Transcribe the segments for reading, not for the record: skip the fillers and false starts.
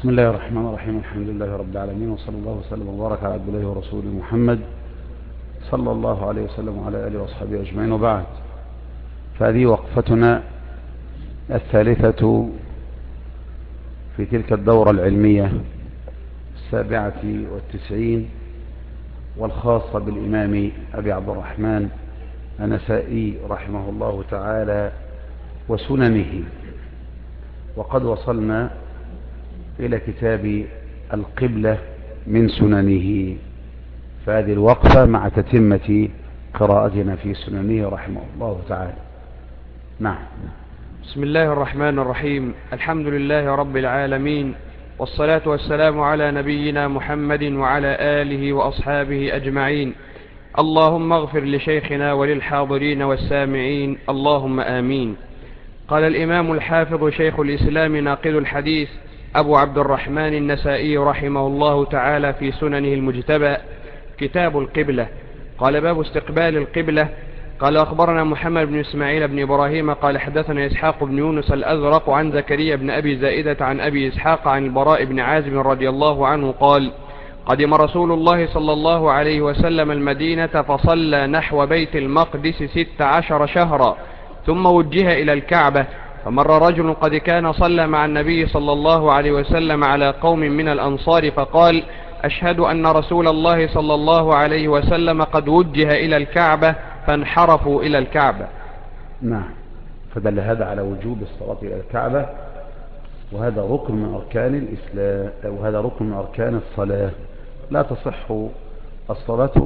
بسم الله الرحمن الرحيم. الحمد لله رب العالمين، وصلى الله وسلم وبارك على عبد الله ورسوله محمد صلى الله عليه وسلم وعلى آله وأصحابه أجمعين، وبعد. فهذه وقفتنا الثالثة في تلك الدورة العلمية 97 والخاصة بالإمام أبي عبد الرحمن النسائي رحمه الله تعالى وسننه. وقد وصلنا إلى كتاب القبلة من سننه، فهذه الوقفة مع تتمة قراءتنا في سننه رحمه الله تعالى. نعم. بسم الله الرحمن الرحيم. الحمد لله رب العالمين، والصلاة والسلام على نبينا محمد وعلى آله وأصحابه أجمعين. اللهم اغفر لشيخنا وللحاضرين والسامعين، اللهم آمين. قال الإمام الحافظ شيخ الإسلام ناقد الحديث أبو عبد الرحمن النسائي رحمه الله تعالى في سننه المجتبى كتاب القبلة. قال: باب استقبال القبلة. قال: أخبرنا محمد بن إسماعيل بن إبراهيم قال حدثنا إسحاق بن يونس الأزرق عن زكريا بن أبي زائدة عن أبي إسحاق عن البراء بن عازب رضي الله عنه قال: قدم رسول الله صلى الله عليه وسلم المدينة فصلى نحو بيت المقدس 16 شهرا، ثم وجه إلى الكعبة، فمر رجل قد كان صلى مع النبي صلى الله عليه وسلم على قوم من الأنصار فقال: أشهد أن رسول الله صلى الله عليه وسلم قد وجه إلى الكعبة، فانحرفوا إلى الكعبة. نعم. فدل هذا على وجوب الصلاة إلى الكعبة، وهذا ركن من أركان الإسلام، وهذا ركن من أركان الصلاة. لا تصح الصلاة،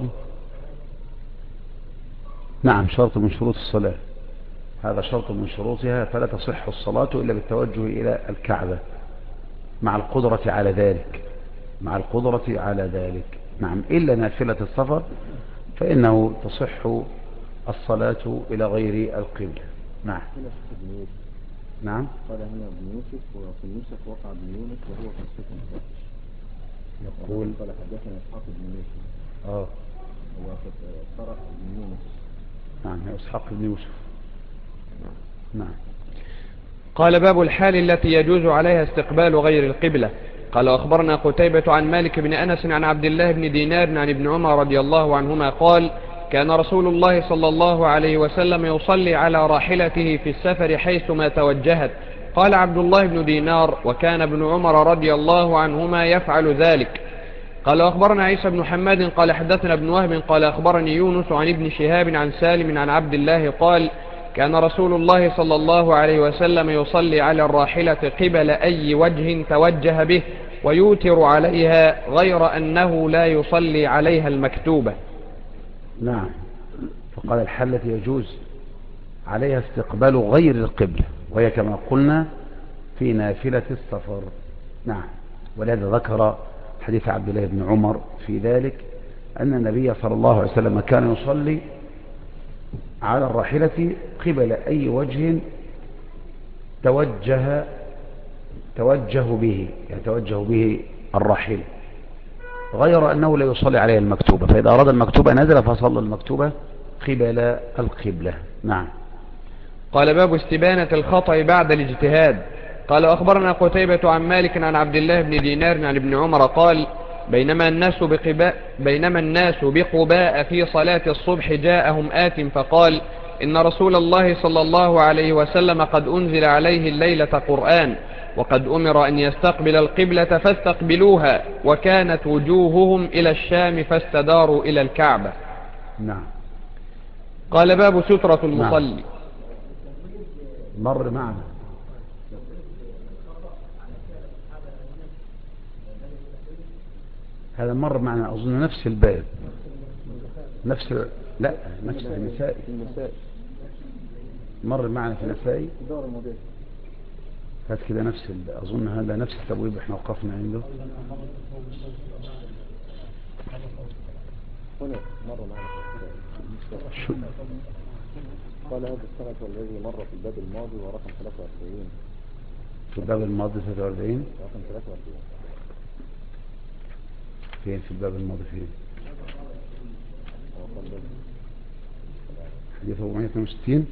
نعم، شرط من شروط الصلاة، هذا شرط من شروطها، فلا تصح الصلاة إلا بالتوجه إلى الكعبة مع القدرة على ذلك، مع القدرة على ذلك. نعم. إلا نافلة السفر فإنه تصح الصلاة إلى غير القبلة. نعم. نعم. قال هنا ابن يوسف، وفي النسخ وقع ابن يونس وهو في السكن. يقول قال حدثنا إسحاق بن يوسف. هو قرأ ابن يونس. نعم، إسحاق بن يوسف. نعم. قال: باب الحال التي يجوز عليها استقبال غير القبلة. قال: أخبرنا قتيبة عن مالك بن أنس عن عبد الله بن دينار عن ابن عمر رضي الله عنهما قال: كان رسول الله صلى الله عليه وسلم يصلي على راحلته في السفر حيثما توجهت. قال عبد الله بن دينار: وكان ابن عمر رضي الله عنهما يفعل ذلك. قال: أخبرنا عيسى بن حماد قال حدثنا ابن وهب قال أخبرني يونس عن ابن شهاب عن سالم عن عبد الله قال: كان رسول الله صلى الله عليه وسلم يصلي على الراحلة قبل أي وجه توجه به، ويوتر عليها، غير أنه لا يصلي عليها المكتوبة. نعم. فقال الحال التي يجوز عليها استقبال غير القبلة، وهي كما قلنا في نافلة السفر. نعم. ولهذا ذكر حديث عبد الله بن عمر في ذلك، أن النبي صلى الله عليه وسلم كان يصلي على الراحلة قبل أي وجه توجه به، يعني توجه به الراحلة، غير أنه لا يصلي عليها المكتوبة، فإذا أراد المكتوبة نزل فصلى المكتوبة قبل القبلة. نعم. قال: باب استبانة الخطأ بعد الاجتهاد. قال: أخبرنا قتيبة عن مالك عن عبد الله بن دينار عن ابن عمر قال: بينما الناس بقباء في صلاة الصبح جاءهم آت فقال: إن رسول الله صلى الله عليه وسلم قد أنزل عليه الليلة قرآن، وقد أمر أن يستقبل القبلة فاستقبلوها، وكانت وجوههم إلى الشام فاستداروا إلى الكعبة. نعم. قال: باب سترة نعم. المصلي. مر معنا هذا، مر معنا أظن نفس الباب، لا، نفس النسائي، مر معنا في النسائي هذا كده، أظن هذا نفس التبويب احنا وقفنا عنده. هنا مر معنا في قال: هذا السنة الذي مر في الباب الماضي ورقم 43. في الباب الماضي 43. رقم 43 فين في الباب الماضي؟ فين؟ حديث 462.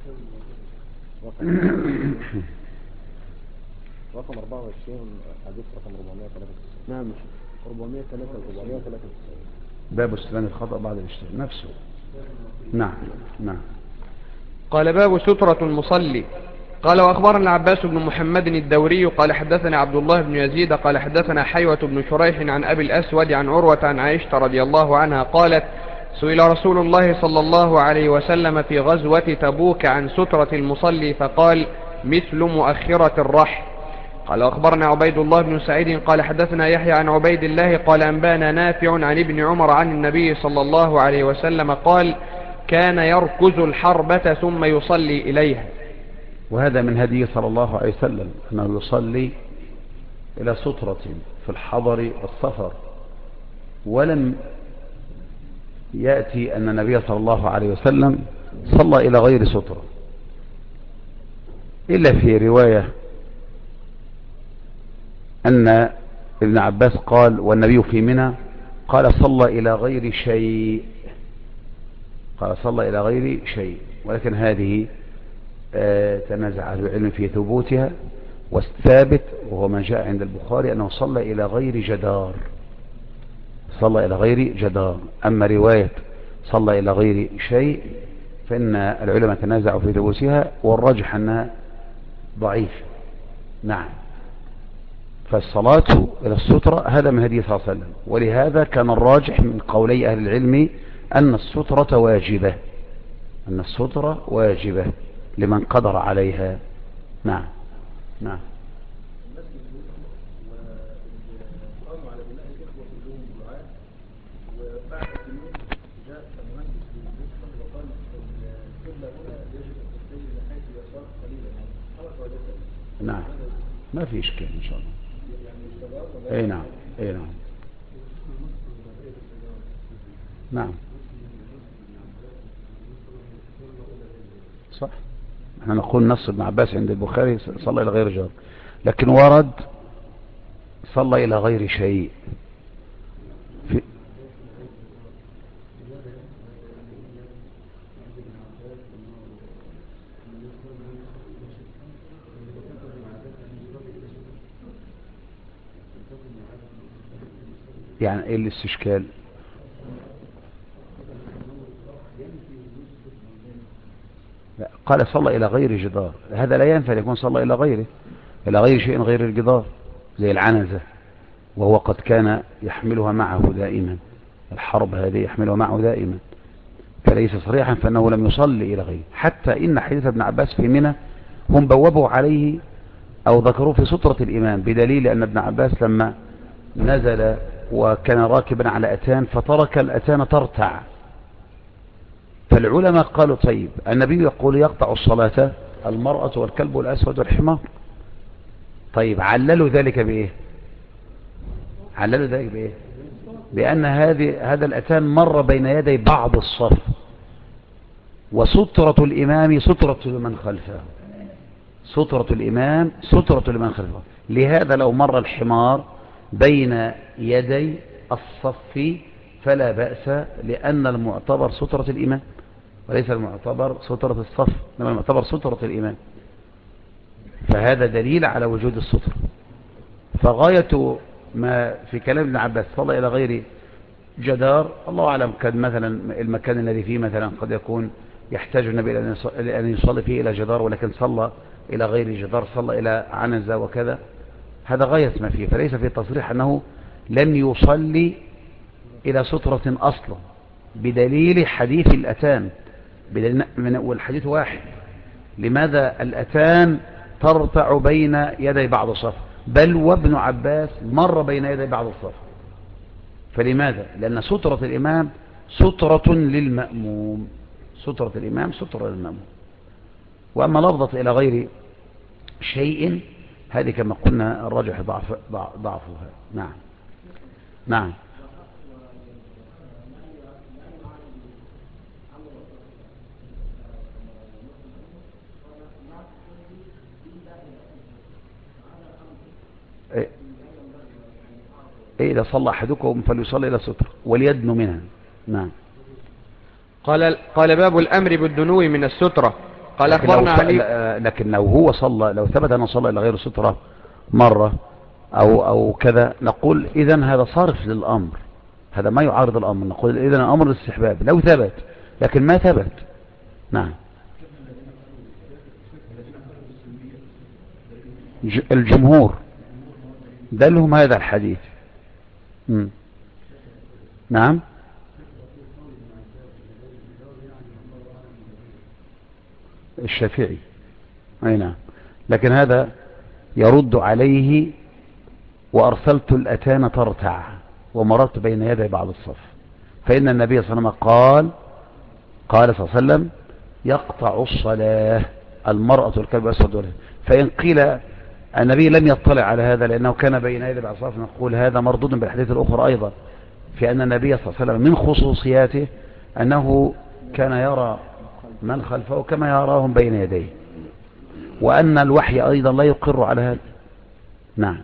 رقم 24 حديث رقم 493. نعم 493. باب استلام الخطأ بعد الاشتغال نفسه. نعم نعم. قال باب سترة المصلي. قال وأخبرنا العباس بن محمد الدوري قال حدثنا عبد الله بن يزيد قال حدثنا حيوة بن شريح عن أبي الأسود عن عروة عن عائشة رضي الله عنها قالت سئل رسول الله صلى الله عليه وسلم في غزوة تبوك عن سترة المصلي فقال مثل مؤخرة الرحل. قال أخبرنا عبيد الله بن سعيد قال حدثنا يحيى عن عبيد الله قال أنبانا نافع عن ابن عمر عن النبي صلى الله عليه وسلم قال كان يركز الحربة ثم يصلي إليها. وهذا من هديه صلى الله عليه وسلم أنه يصلي إلى سترة في الحضر والسفر، ولم يأتي أن النبي صلى الله عليه وسلم صلى إلى غير سترة، إلا في رواية أن ابن عباس قال والنبي في منى قال صلى إلى غير شيء، قال صلى إلى غير شيء، ولكن هذه تنازع أهل العلم في ثبوتها، والثابت وهو ما جاء عند البخاري أنه صلى إلى غير جدار، صلى إلى غير جدار. أما رواية صلى إلى غير شيء فإن العلماء تنازعوا في ثبوتها، والراجح أنها ضعيف. نعم. فالصلاة إلى السترة هذا من هدي صلى الله عليه وسلم، ولهذا كان الراجح من قولي أهل العلم أن السترة واجبة، أن السترة واجبة لمن قدر عليها. نعم نعم. نعم ما في إشكال إن شاء الله. أي نعم أي نعم نعم صح. احنا نقول نص ابن عباس عند البخاري صلى إلى غير جار، لكن ورد صلى إلى غير شيء في يعني ايه الاستشكال؟ لا، قال صلى إلى غير جدار، هذا لا ينفع يكون صلى إلى غيره، إلى غير شيء غير الجدار، زي العنزة، وهو قد كان يحملها معه دائما، الحرب هذه يحملها معه دائما، فليس صريحا فأنه لم يصلي إلى غيره. حتى إن حديث ابن عباس في منى هم بوبوا عليه أو ذكروه في سترة الإمام، بدليل أن ابن عباس لما نزل وكان راكبا على أتان فترك الأتان ترتع، فالعلماء قالوا طيب النبي يقول يقطع الصلاة المرأة والكلب والأسود والحمار، طيب عللوا ذلك بإيه؟ عللوا ذلك بإيه؟ بأن هذا الأتان مر بين يدي بعض الصف، وسترة الإمام سترة لمن خلفه، سترة الإمام سترة لمن خلفه، لهذا لو مر الحمار بين يدي الصف فلا بأس، لأن المعتبر سترة الإمام وليس المعتبر سترة الصف، إنما المعتبر سترة الإمام، فهذا دليل على وجود السترة. فغاية ما في كلام ابن عباس صلى إلى غير جدار، الله أعلم، كان مثلا المكان الذي فيه مثلا قد يكون يحتاج النبي إلى أن يصلي فيه إلى جدار، ولكن صلى إلى غير جدار، صلى إلى عنزة وكذا، هذا غاية ما فيه، فليس في تصريح أنه لم يصلي إلى سترة أصلا، بدليل حديث الأتان، والحديث واحد، لماذا الأتان ترتع بين يدي بعض الصف، بل وابن عباس مر بين يدي بعض الصف، فلماذا؟ لأن سترة الإمام سترة للمأموم، سترة الإمام سترة للمأموم. وأما لفظة إلى غير شيء هذه كما قلنا الراجح ضعفها. نعم نعم. إيه إذا صلى أحدكم فليصلي إلى ستر وليدنو منها. نعم. قال باب الأمر بالدنو من السترة. قال لكن لو, أخبرنا علي. لكن لو هو صلى، لو ثبت أنه صلى إلى غير سترة مرة أو كذا، نقول إذن هذا صارف للأمر، هذا ما يعارض الأمر، نقول إذن الأمر الاستحباب لو ثبت، لكن ما ثبت. نعم. الجمهور دلهم هذا الحديث. نعم. الشافعي أي نعم، لكن هذا يرد عليه وأرسلت الأتان ترتع ومررت بين يدي بعض الصف، فإن النبي صلى الله عليه وسلم قال صلى الله عليه وسلم يقطع الصلاة المرأة الكلب أسود وله. فإن قيل النبي لم يطلع على هذا لأنه كان بين يدي بعض الصف، نقول هذا مردود بالحديث الأخرى أيضا، في أن النبي صلى الله عليه وسلم من خصوصياته أنه كان يرى من خلفه كما يراهم بين يديه، وأن الوحي أيضا لا يقر على هذا. نعم.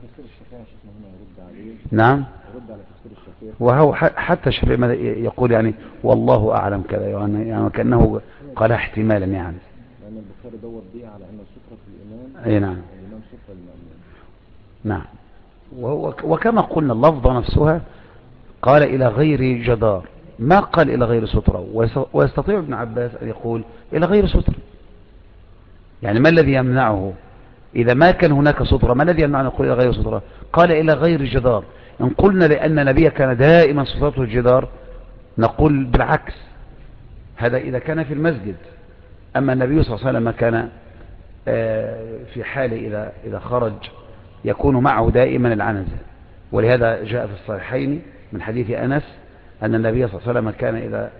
نعم. وهو حتى الشافعي يقول يعني والله أعلم كذا، يعني كأنه قال احتمالا يعني. لأن البخاري دور دي على أن السترة الإمام. أي نعم. الإمام سترة الإمام. نعم. وكما قلنا اللفظة نفسها قال إلى غير جدار، ما قال إلى غير سترة، ويستطيع ابن عباس أن يقول إلى غير سترة. يعني ما الذي يمنعه إذا ما كان هناك سترة؟ ما الذي يمنعه أن يقول إلى غير سترة؟ قال إلى غير جدار. إن قلنا لأن النبي كان دائما سترته الجدار نقول بالعكس، هذا إذا كان في المسجد. أما النبي صلى الله عليه وسلم كان في حال إذا خرج يكون معه دائما العنزة، ولهذا جاء في الصحيحين من حديث أنس أن النبي صلى الله عليه وسلم كان إذا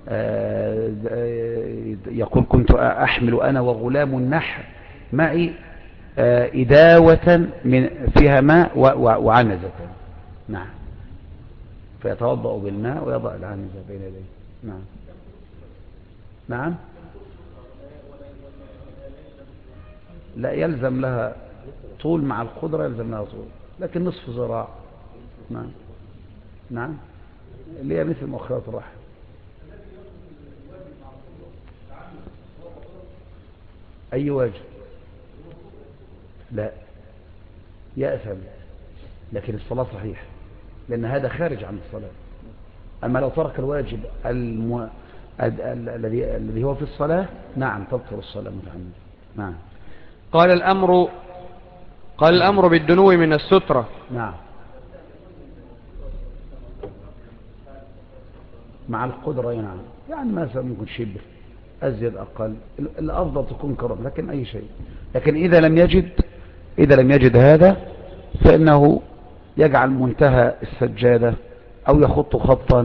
يقول كنت أحمل أنا وغلام النحر معي إداوة فيها ماء وعنزة. نعم. فيتوضأ بالماء ويضع العنزة بين يديه. نعم. نعم. لا يلزم لها طول، مع القدرة يلزم لها طول، لكن نصف ذراع. نعم. نعم. اللي هي مثل مؤخرات الرحم. أي واجب؟ لا يأثم، لكن الصلاة صحيح لأن هذا خارج عن الصلاة. أما لو ترك الواجب الذي هو في الصلاة نعم تبطل الصلاة متعمدا. نعم. قال الأمر بالدنو من السترة. نعم. مع القدرة. نعم. يعني مثلا ممكن شبر أزيد أقل، الأفضل تكون كرم، لكن أي شيء. لكن إذا لم يجد هذا فإنه يجعل منتهى السجادة أو يخط خطا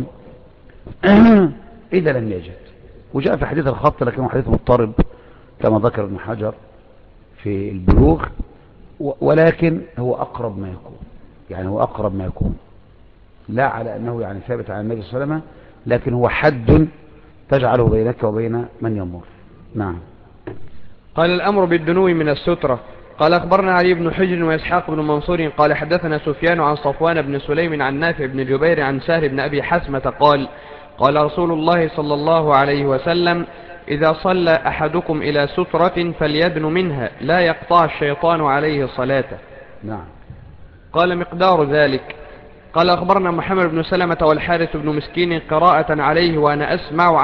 إذا لم يجد. وجاء في حديث الخط لكنه حديث مضطرب كما ذكر ابن حجر في البلوغ، ولكن هو أقرب ما يكون، يعني هو أقرب ما يكون، لا على أنه يعني ثابت عن النبي صلى الله عليه وسلم، لكن هو حد تجعله بينك وبين من يمر. نعم. قال الأمر بالدنو من السترة. قال أخبرنا علي بن حجر وإسحاق بن منصور قال حدثنا سفيان عن صفوان بن سليم عن نافع بن جبير عن سهل بن أبي حسمة قال رسول الله صلى الله عليه وسلم إذا صلى أحدكم إلى سترة فليدن منها لا يقطع الشيطان عليه صلاته. نعم. قال مقدار ذلك. قال أخبرنا محمد بن سلمة والحارث بن مسكين قراءة عليه وأنا أسمع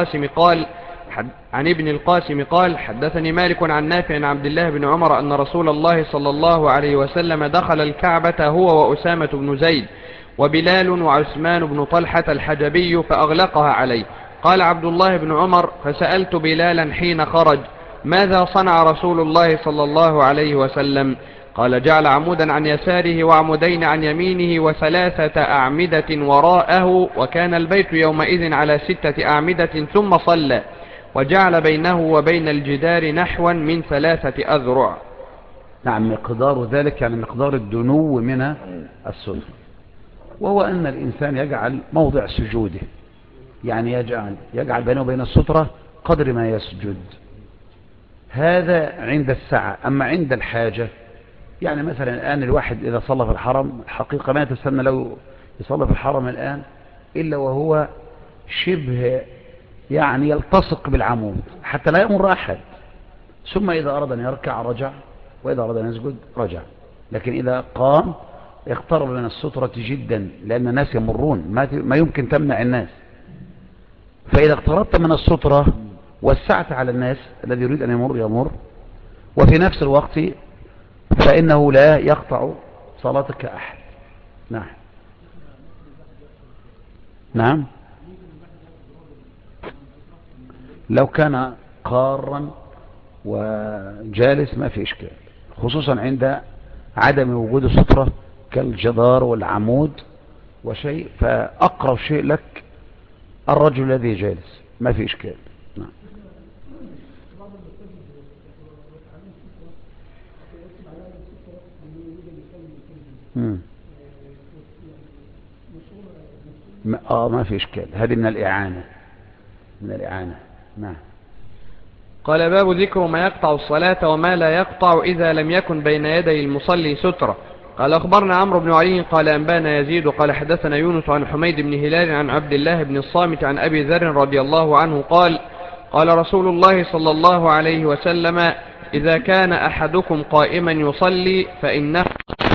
عن ابن القاسم قال حدثني مالك عن نافع عن عبد الله بن عمر أن رسول الله صلى الله عليه وسلم دخل الكعبة هو وأسامة بن زيد وبلال وعثمان بن طلحة الحجبي فأغلقها عليه. قال عبد الله بن عمر فسألت بلالا حين خرج ماذا صنع رسول الله صلى الله عليه وسلم؟ قال جعل عمودا عن يساره وعمودين عن يمينه وثلاثة أعمدة وراءه، وكان البيت يومئذ على 6 أعمدة، ثم صلى وجعل بينه وبين الجدار نحوا من 3 أذرع. نعم. مقدار ذلك يعني مقدار الدنو من الستر، وهو أن الإنسان يجعل موضع سجوده، يعني يجعل بينه وبين السترة قدر ما يسجد، هذا عند السعة. أما عند الحاجة يعني مثلا الآن الواحد إذا صلى في الحرم الحقيقة ما يتسنى لو يصلي في الحرم الآن إلا وهو شبه يعني يلتصق بالعمود حتى لا يمر أحد، ثم إذا أراد أن يركع رجع، وإذا أراد أن يسجد رجع. لكن إذا قام يقترب من السترة جدا، لأن الناس يمرون، ما يمكن تمنع الناس. فإذا اقتربت من السترة وسعت على الناس، الذي يريد أن يمر يمر، وفي نفس الوقت فإنه لا يقطع صلاتك أحد. نعم. نعم، لو كان قارا وجالس ما في إشكال، خصوصا عند عدم وجود السترة كالجدار والعمود وشيء، فأقرب شيء لك الرجل الذي جالس، ما في إشكال. نعم. مم. ما في إشكال، هذه من الإعانة، من الإعانة. نعم. قال باب ذكر ما يقطع الصلاة وما لا يقطع إذا لم يكن بين يدي المصلي سترة. قال أخبرنا عمرو بن علي قال أنبانا يزيد قال حدثنا يونس عن حميد بن هلال عن عبد الله بن الصامت عن أبي ذر رضي الله عنه قال قال رسول الله صلى الله عليه وسلم إذا كان أحدكم قائما يصلي فإنه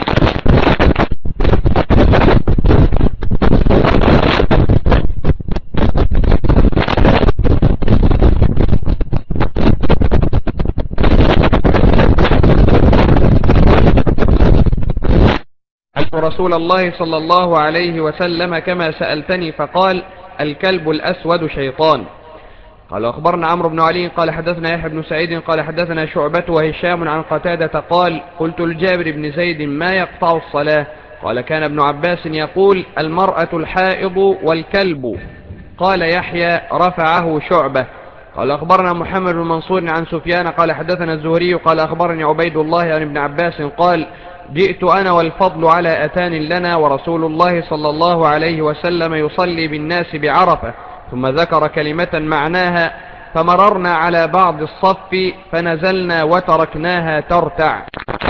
رسول الله صلى الله عليه وسلم كما سألتني فقال الكلب الأسود شيطان. قال أخبرنا عمرو بن علي قال حدثنا يحيى بن سعيد قال حدثنا شعبة وهشام عن قتادة قال قلت لجابر بن زيد ما يقطع الصلاة؟ قال كان ابن عباس يقول المرأة الحائض والكلب. قال يحيى رفعه شعبة. قال أخبرنا محمد بن منصور عن سفيان قال حدثنا الزهري قال أخبرني عبيد الله عن ابن عباس قال جئت أنا والفضل على أتان لنا ورسول الله صلى الله عليه وسلم يصلي بالناس بعرفة، ثم ذكر كلمة معناها فمررنا على بعض الصف فنزلنا وتركناها ترتع.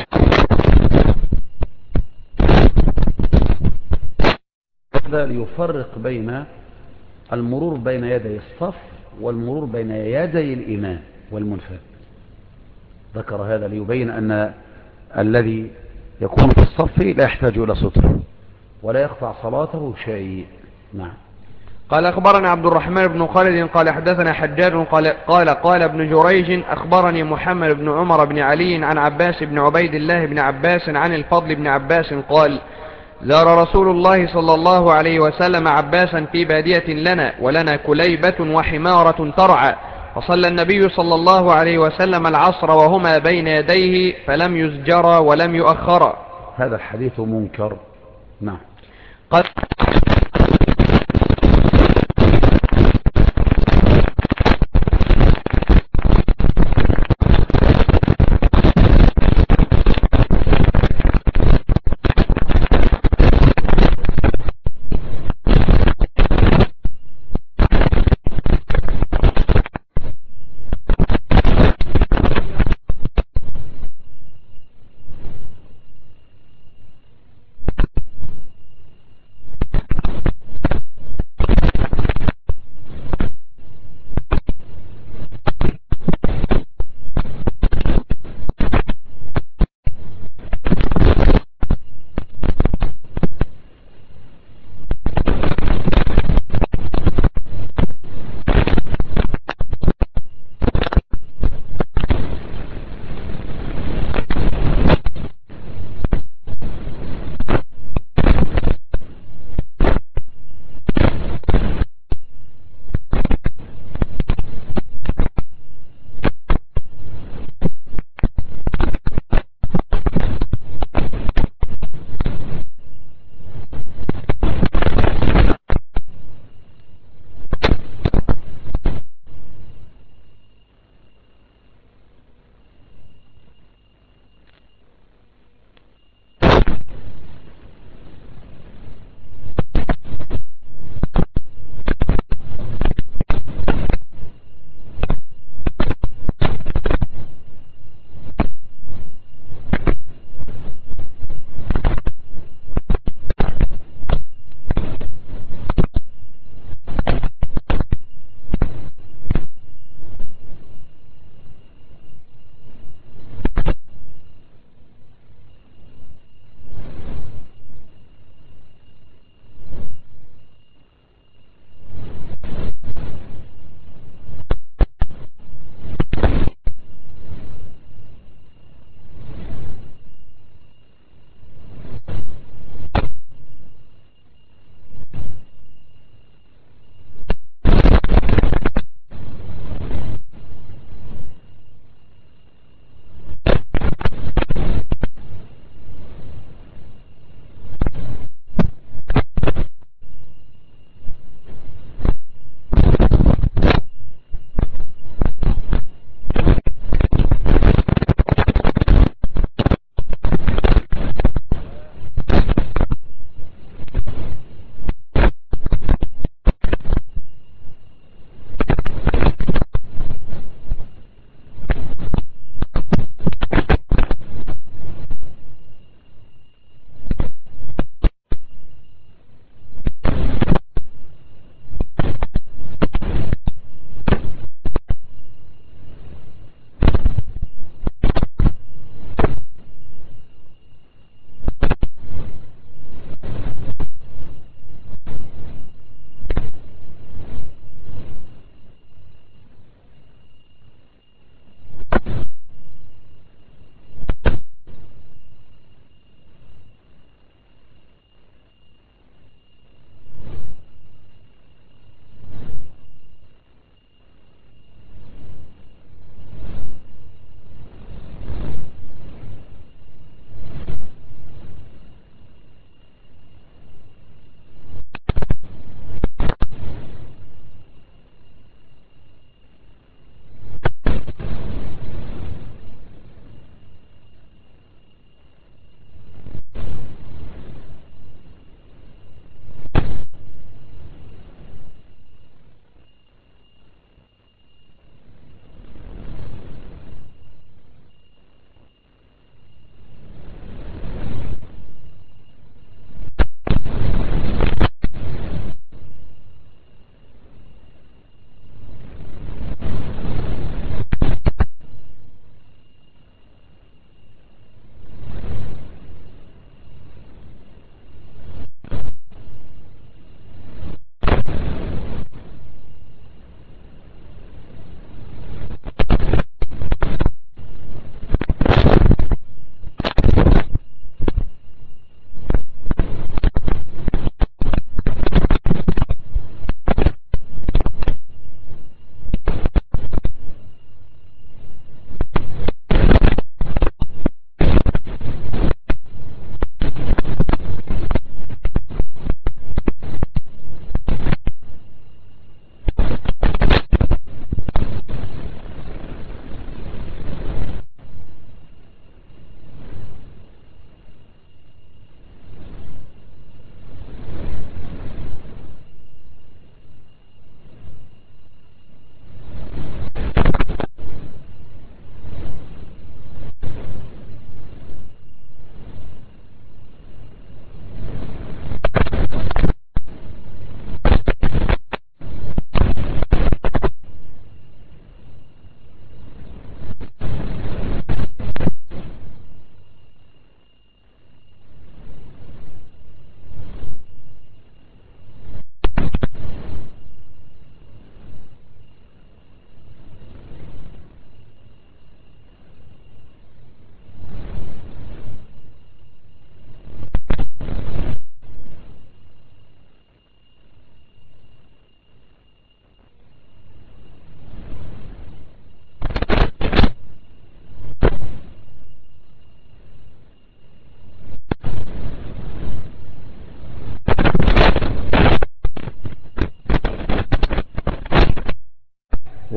هذا ليفرق بين المرور بين يدي الصف والمرور بين يدي الإمام والمنفرد. ذكر هذا ليبين أن الذي يكون في الصف لا يحتاج إلى ستر ولا يقطع صلاته شيء. نعم. قال أخبرنا عبد الرحمن بن خالد قال حدثنا حجاج قال ابن جريج أخبرني محمد بن عمر بن علي عن عباس بن عبيد الله بن عباس عن الفضل بن عباس قال زار رسول الله صلى الله عليه وسلم عباسا في بادية لنا ولنا كليبة وحمارة ترعى، فصلى النبي صلى الله عليه وسلم العصر وهما بين يديه فلم يزجرا ولم يؤخرا. هذا الحديث منكر. نعم. قال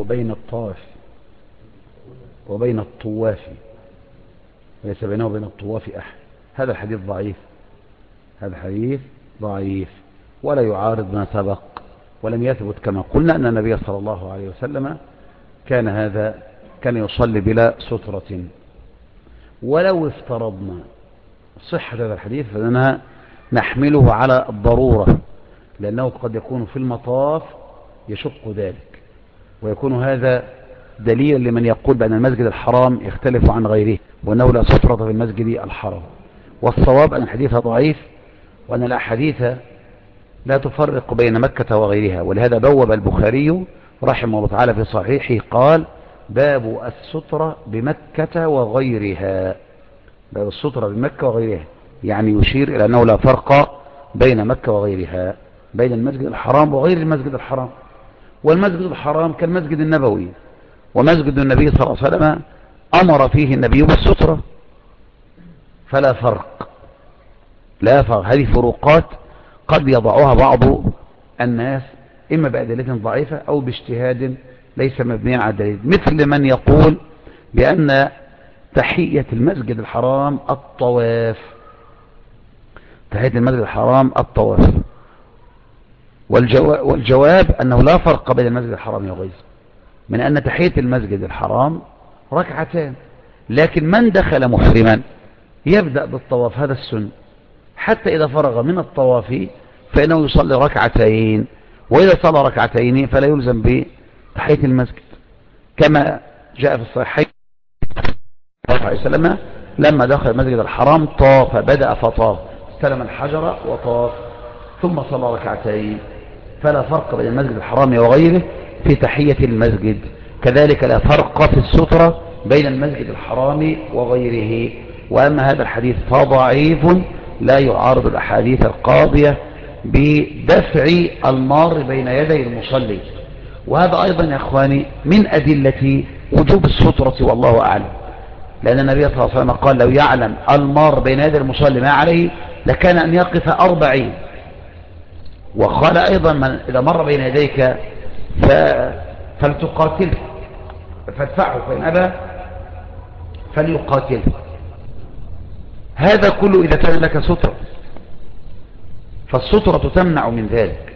بين الطواف وبين الطواف، وليس بينه وبين الطواف أحد. هذا الحديث ضعيف، هذا الحديث ضعيف ولا يعارض ما سبق، ولم يثبت كما قلنا أن النبي صلى الله عليه وسلم كان يصلي بلا سترة. ولو افترضنا صحة هذا الحديث فإننا نحمله على الضرورة، لأنه قد يكون في المطاف يشق ذلك، ويكون هذا دليل لمن يقول بأن المسجد الحرام يختلف عن غيره وأنه لا سترة في المسجد الحرام. والصواب أن الحديث ضعيف، وأن الأحاديث لا تفرق بين مكة وغيرها. ولهذا بوب البخاري رحمه الله تعالى في صحيحه قال: باب السترة بمكة وغيرها. باب السترة بمكة وغيرها، يعني يشير إلى أنه لا فرق بين مكة وغيرها، بين المسجد الحرام وغير المسجد الحرام. والمسجد الحرام كالمسجد النبوي، ومسجد النبي صلى الله عليه وسلم أمر فيه النبي بالسترة، فلا فرق، لا فرق. هذه فروقات قد يضعها بعض الناس إما بأدلة ضعيفة أو باجتهاد ليس مبنيا على دليل، مثل من يقول بأن تحية المسجد الحرام الطواف، تحية المسجد الحرام الطواف. والجواب أنه لا فرق بين المسجد الحرام وغيره، من أن تحية المسجد الحرام ركعتان، لكن من دخل محرما يبدأ بالطواف، هذا السنة، حتى إذا فرغ من الطواف فإنه يصلي ركعتين، وإذا صلى ركعتين فلا يلزم بتحية المسجد، كما جاء في الصحيحين صلى الله عليه وسلم لما دخل المسجد الحرام طاف، بدأ فطاف، استلم الحجر وطاف ثم صلى ركعتين. فلا فرق بين المسجد الحرام وغيره في تحية المسجد. كذلك لا فرق في السترة بين المسجد الحرام وغيره. وأما هذا الحديث فضعيف لا يعارض الأحاديث القاضية بدفع المار بين يدي المصلي. وهذا أيضا يا أخواني من أدلة وجوب السترة والله أعلم، لأن النبي صلى الله عليه وسلم قال: لو يعلم المار بين يدي المصلي ما عليه لكان أن يقف 40. وقال أيضا: من إذا مر بين يديك فلتقاتله، فادفعه، فإن أبى فليقاتله. هذا كله إذا كان لك سترة، فالسترة تمنع من ذلك،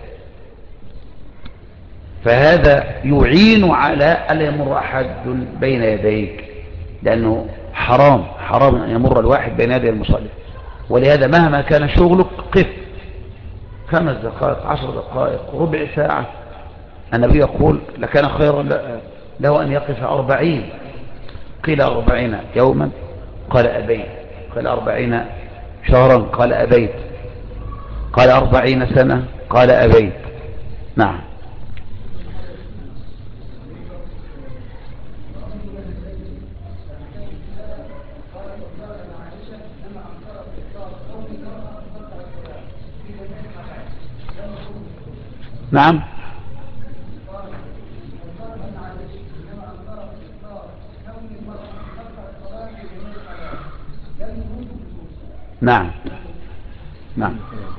فهذا يعين على ألا يمر أحد بين يديك، لأنه حرام أن يمر الواحد بين يدي المصلي. ولهذا مهما كان شغلك قف 5 دقائق 10 دقائق ربع ساعة. النبي يقول: لكان خيرا له أن يقف 40. قيل 40 يوما قال أبيت، قال 40 شهرا قال أبيت، قال 40 سنة قال أبيت. نعم. نعم. نعم. نعم.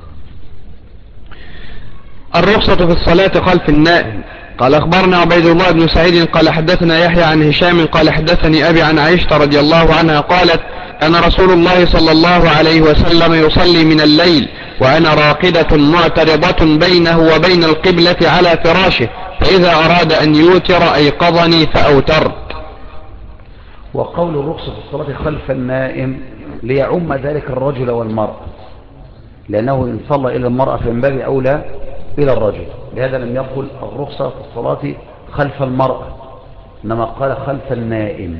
الرخصة في الصلاة خلف النائم. قال أخبرنا عبيد الله بن سعيد قال حدثنا يحيى عن هشام قال حدثني أبي عن عائشة رضي الله عنها قالت: أنا رسول الله صلى الله عليه وسلم يصلي من الليل وأنا راقدة معترضة بينه وبين القبلة على فراشه، فإذا أراد أن يوتر أيقظني فأوترت. وقول الرخصة في الصلاة خلف النائم ليعم ذلك الرجل والمرأة، لأنه إن صلى إلى المرأة فمن باب أولى إلى الرجل. لهذا لم يقل الرخصة في الصلاة خلف المرأة، إنما قال خلف النائم.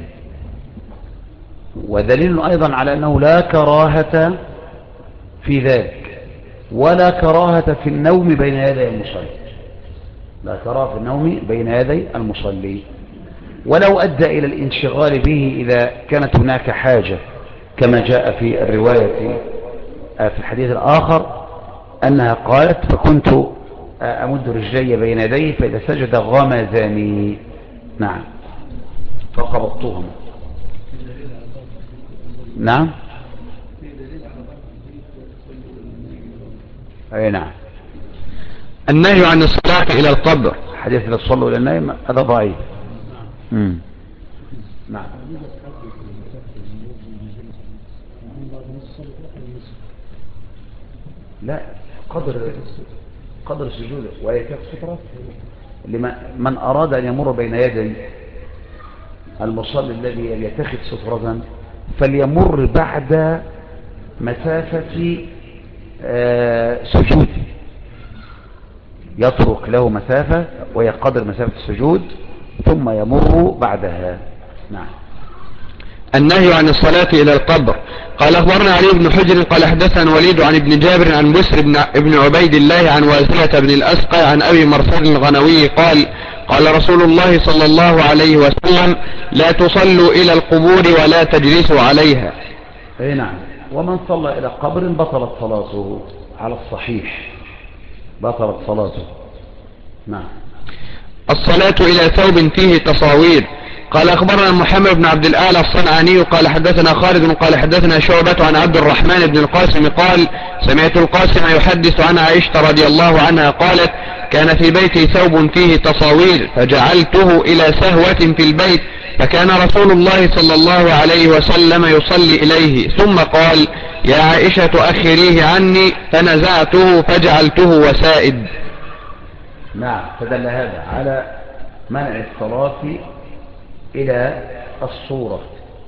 ودليل أيضا على أنه لا كراهة في ذلك، ولا كراهة في النوم بين يدي المصلي، لا كراهة في النوم بين يدي المصلي، ولو أدى إلى الانشغال به إذا كانت هناك حاجة، كما جاء في الرواية في الحديث الآخر أنها قالت: فكنت أمد رجلي بين يديه فإذا سجد غمزني. نعم. فقبضتهما. نعم. أي نعم. النهي عن الصلاة إلى القبر. حديث لا تصلوا إلى النائم هذا ضعيف. نعم. لا، قدر سجوده ويكف سترة من أراد أن يمر بين يدي المصلي الذي يتخذ سترة فليمر بعد مسافة سجوده، يترك له مسافة وهي قدر مسافة السجود ثم يمر بعدها. نعم. النهي عن الصلاة إلى القبر. قال أخبرنا علي بن حجر قال حدثنا وليد عن ابن جابر عن بسر بن عبيد الله عن واسلة بن الأسقى عن أبي مرثد الغنوي قال قال رسول الله صلى الله عليه وسلم لا تصلوا إلى القبور ولا تجلسوا عليها. اي نعم. ومن صلى إلى قبر بطلت صلاته على الصحيح، بطلت صلاته. نعم. الصلاة إلى ثوب فيه تصاوير. قال أخبرنا محمد بن عبد الأعلى الصنعاني قال حدثنا خالد قال حدثنا شعبة عن عبد الرحمن بن القاسم قال سمعت القاسم يحدث عن عائشة رضي الله عنها قالت كان في بيتي ثوب فيه تصاوير فجعلته إلى سهوة في البيت فكان رسول الله صلى الله عليه وسلم يصلي إليه ثم قال يا عائشة أخريه عني فنزعته فجعلته وسائد. نعم. فدل هذا على منع الصلاة إلى الصورة.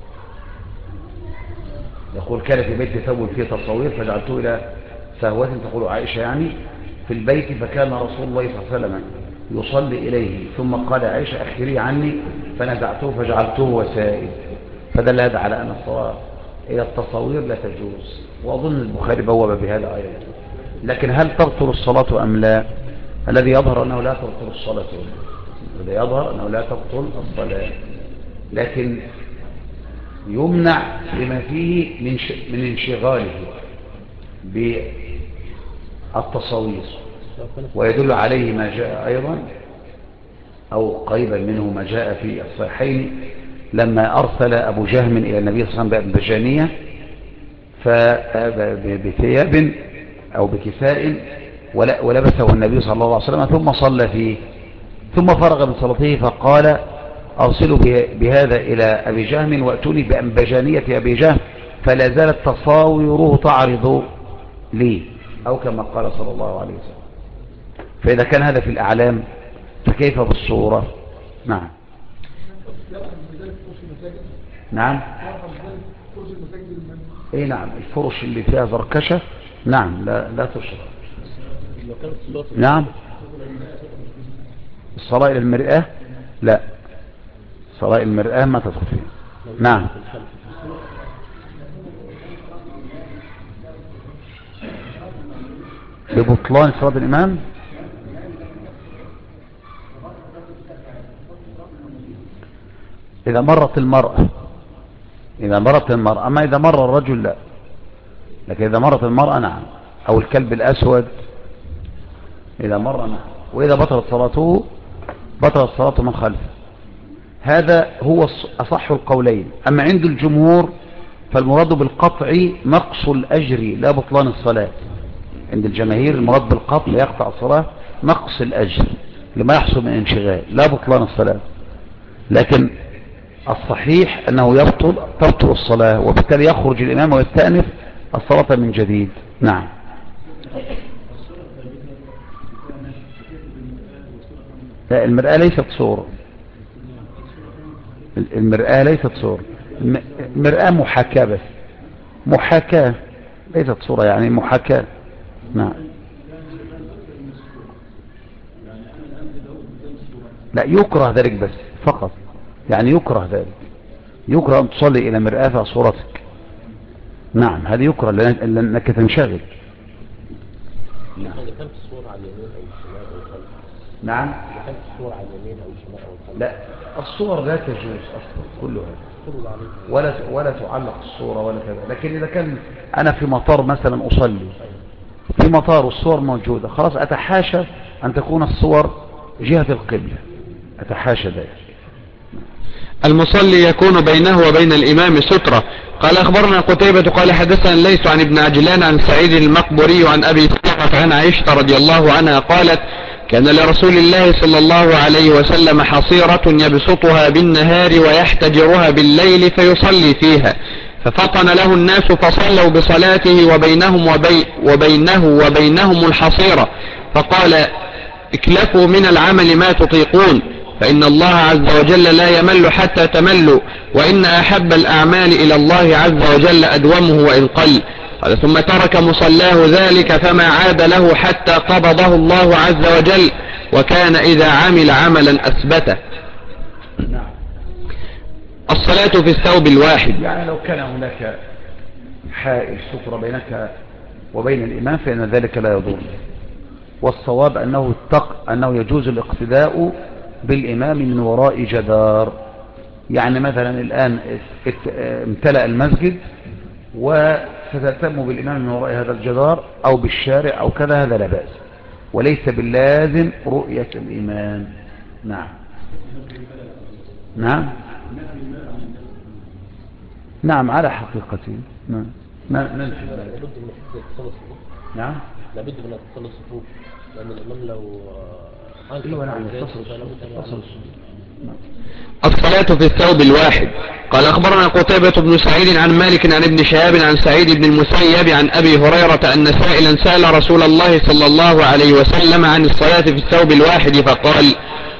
يقول كان في بيت ثوب فيه تصاوير فجعلته إلى سهوة، تقول عائشة يعني في البيت فكان رسول الله صلى الله عليه وسلم يصلي إليه ثم قال عائشة أخري عني فنزعته فجعلته وسائد. فدل هذا على أن الصلاة إلى التصاوير لا تجوز، وأظن البخاري بوب بهذا أيضا. لكن هل تبطل الصلاة أم لا؟ الذي يظهر أنه لا تبطل الصلاة، الذي يظهر أنه لا تبطل الصلاة، لكن يمنع لما فيه من انشغاله بالتصاوير. ويدل عليه ما جاء أيضا أو قريبا منه ما جاء في الصحيحين لما أرسل أبو جهم إلى النبي صلى الله عليه وسلم بجانية بثياب أو بكساء ولبسه النبي صلى الله عليه وسلم ثم صلى فيه ثم فرغ من صلاته فقال أرسلوا بهذا إلى أبي جهم وأتوني بأنبجانية أبي جهم فلا زالت تصاوره تعرض لي، أو كما قال صلى الله عليه وسلم. فإذا كان هذا في الأعلام فكيف بالصورة؟ نعم. نعم. اي نعم. الفرش اللي فيها زركشة نعم لا تشرع. نعم. الصلاة إلى المرآة لا، الصلاة إلى المرآة ما تدخل فيه. نعم. ببطلان صلاة الإمام إذا مرت المرأة، أما إذا مر الرجل لا، لكن إذا مرت المرأة نعم، أو الكلب الأسود إذا مر نعم. وإذا بطلت صلاته بطلت صلاته من خلفه. هذا هو أصح القولين. أما عند الجمهور فالمراد بالقطع نقص الأجر لا بطلان الصلاة. عند الجماهير المراد بالقطع يقطع الصلاة نقص الأجر لما يحصل من انشغال لا بطلان الصلاة. لكن الصحيح أنه تبطل الصلاة وبالتالي يخرج الإمام ويستأنف الصلاة من جديد. نعم. لا، المرآة ليست صورة. المرآة ليست صورة. المرآة محاكاة بس، محاكاة ليست صورة، يعني محاكاة. نعم. لا، يكره ذلك بس فقط، يعني يكره ذلك، يكره أن تصلي إلى مرآة صورتك. نعم، هذا يكره لأنك تنشغل. نعم. نعم. لا، الصور لا تجوز أصلا كلها، ولا تعلق الصورة ولا كذا. لكن إذا كان أنا في مطار مثلا أصلي في مطار والصور موجودة، خلاص أتحاشى أن تكون الصور جهة القبلة، أتحاشى ذلك. المصلي يكون بينه وبين الإمام سترة. قال أخبرنا قتيبة قال حدثنا ليس عن ابن عجلان عن سعيد المقبري عن أبي سلمة عن عائشة رضي الله عنها قالت كان لرسول الله صلى الله عليه وسلم حصيرة يبسطها بالنهار ويحتجرها بالليل فيصلي فيها، ففطن له الناس فصلوا بصلاته وبينهم الحصيرة، فقال: اكلفوا من العمل ما تطيقون، فإن الله عز وجل لا يمل حتى تملوا، وإن أحب الأعمال إلى الله عز وجل أدومه وإن قل. قال: ثم ترك مصلاه ذلك فما عاد له حتى قبضه الله عز وجل، وكان إذا عمل عملا أثبته. الصلاة في الثوب الواحد، يعني لو كان هناك حائل ستر بينك وبين الإمام فإن ذلك لا يضر، والصواب أنه يجوز الاقتداء بالإمام من وراء جدار. يعني مثلا الآن امتلأ المسجد وستتم بالإمام من وراء هذا الجدار أو بالشارع أو كذا، هذا لا بأس، وليس باللازم رؤية الإمام. نعم نعم نعم على حقيقته. نعم نعم نعم لابد من اتصال الصفوف، لأن الإمام لو ايوه نعم اتصل. الصلاة في الثوب الواحد. قال: أخبرنا قتيبة بن سعيد عن مالك عن ابن شهاب عن سعيد بن المسيب عن أبي هريرة أن سائلا سأل رسول الله صلى الله عليه وسلم عن الصلاة في الثوب الواحد فقال: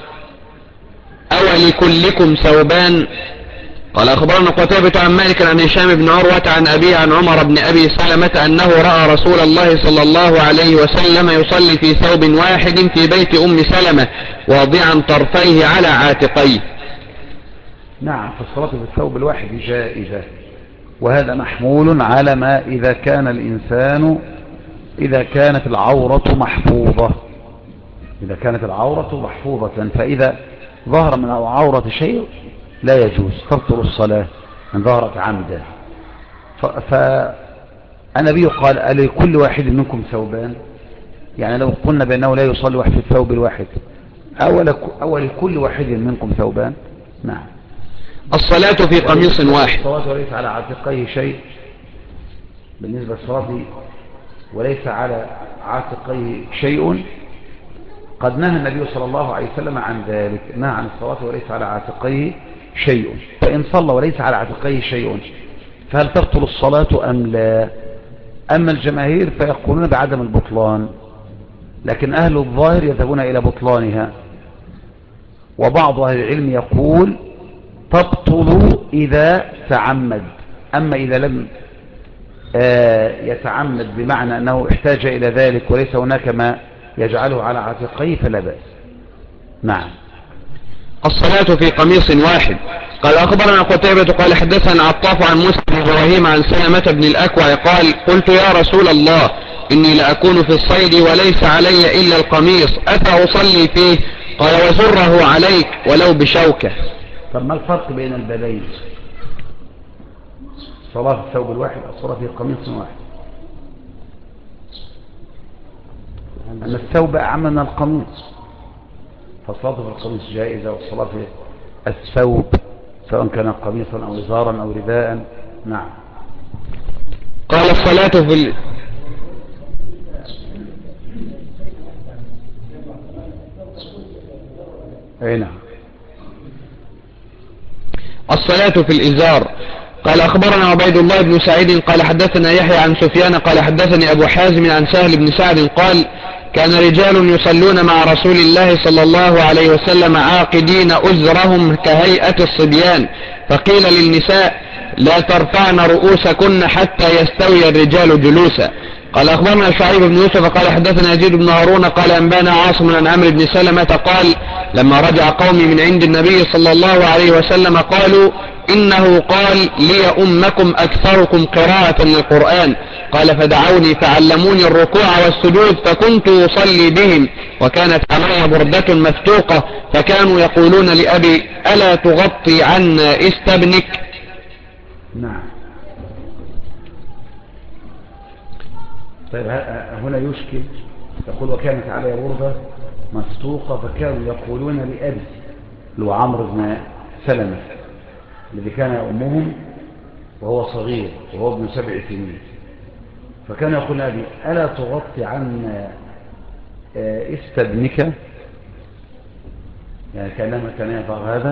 أولكلكم ثوبان؟ قال: أخبرنا قتيبة عن مالك عن هشام بن عروة عن أبي عن عمر بن أبي سلمة أنه رأى رسول الله صلى الله عليه وسلم يصلي في ثوب واحد في بيت أم سلمة واضعا طرفيه على عاتقيه. نعم، فالصلاة في الثوب الواحد جائزة، وهذا محمول على ما إذا كانت العورة محفوظة، فإذا ظهر من العورة شيء لا يجوز تبطل الصلاة من ظهرت عمدا. فالنبي قال: ألكل واحد منكم ثوبان؟ يعني لو قلنا بأنه لا يصلي واحد في الثوب الواحد، أو لكل واحد منكم ثوبان؟ نعم. الصلاة في قميص واحد. الصلاة وليس على عاتقيه شيء، بالنسبة للصلاة وليس على عاتقيه شيء، قد نهى النبي صلى الله عليه وسلم عن ذلك، نهى عن الصلاة وليس على عاتقيه شيء. فإن صلى وليس على عاتقيه شيء فهل تبطل الصلاة أم لا؟ أما الجماهير فيقولون بعدم البطلان، لكن أهل الظاهر يذهبون إلى بطلانها، وبعض أهل العلم يقول تبطل إذا تعمد، أما إذا لم يتعمد بمعنى أنه احتاج إلى ذلك وليس هناك ما يجعله على عاتقيه فلا بأس. نعم. الصلاة في قميص واحد. قال: أخبرنا قتيبة قال حدثنا عطاف عن موسى بن إبراهيم عن سلمة بن الأكوع قال: قلت يا رسول الله إني لأكون في الصيد وليس علي إلا القميص، أفأصلي فيه؟ قال: وزره عليك ولو بشوكة. طب ما الفرق بين البابين، الصلاة في الثوب الواحد الصلاة في قميص واحد؟ أن الثوب أعم من القميص، فالصلاة في القميص جائزة، والصلاة في الثوب سواء كان قميصا أو إزارا أو رداء. نعم. قال: الصلاة في نعم. الصلاة في الإزار. قال: أخبرنا عبيد الله بن سعيد قال حدثنا يحيى عن سفيان قال حدثني أبو حازم عن سهل بن سعد قال: كان رجال يصلون مع رسول الله صلى الله عليه وسلم عاقدين أزرهم كهيئة الصبيان، فقيل للنساء: لا ترفعن رؤوسكن حتى يستوي الرجال جلوسا. قال: أخبرنا شعيب بن يوسف قال حدثنا يزيد بن هارون قال أنبانا عاصم عن عمرو بن سلمة قال: لما رجع قومي من عند النبي صلى الله عليه وسلم قالوا: إنه قال لي أمكم أكثركم قراءة للقرآن. قال: فدعوني فعلموني الركوع والسجود فكنت أصلي بهم، وكانت علي بردة مفتوقة، فكانوا يقولون لأبي: ألا تغطي عنا استبنك؟ نعم. طيب هنا يشكل، يقول: وكانت علي بردة مفتوقة فكانوا يقولون لأبي، لو عمرو بن سلمة الذي كان أمهم وهو صغير وهو ابن 7 سنين، فكان يقول أبي: ألا تغطي عنا استدنك، يعني كلامك كان يضع هذا.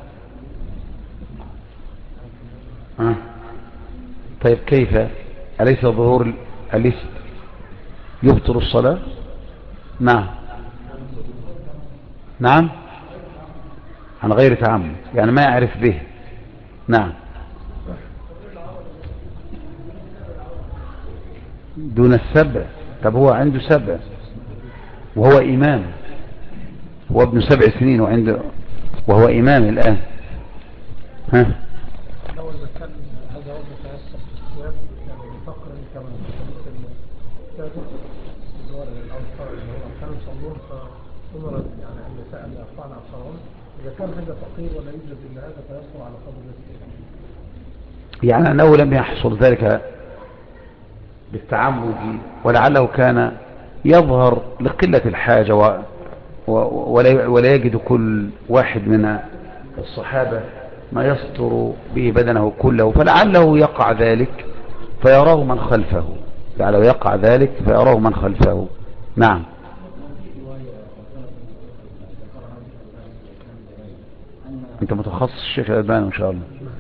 طيب كيف؟ أليس ظهور الاسم يبطل الصلاة؟ نعم نعم، عن غير تعمد، يعني ما يعرف به. نعم، دون السبع. طب هو عنده سبع وهو إمام، هو ابن 7 سنين وهو إمام الآن. ها، لو إذا كان هذا هو المتيسر في الثياب، يعني بفقر كما في حديث السابق اللي هو الأنصار اللي هو كانوا يصلون فأمر يعني النساء أن يرفعن أبصارهن، إذا كان هذا فقير ولا يوجد إلا هذا فيصبر على قدر رزقه. يعني أنه لم يحصل ذلك بالتعمد، ولعله كان يظهر لقلة الحاجة ولا يجد كل واحد من الصحابة ما يستر به بدنه كله، فلعله يقع ذلك فيراه من خلفه، لعله يقع ذلك فيراه من خلفه. نعم. انت متخصص الشيخ الألباني ان شاء الله.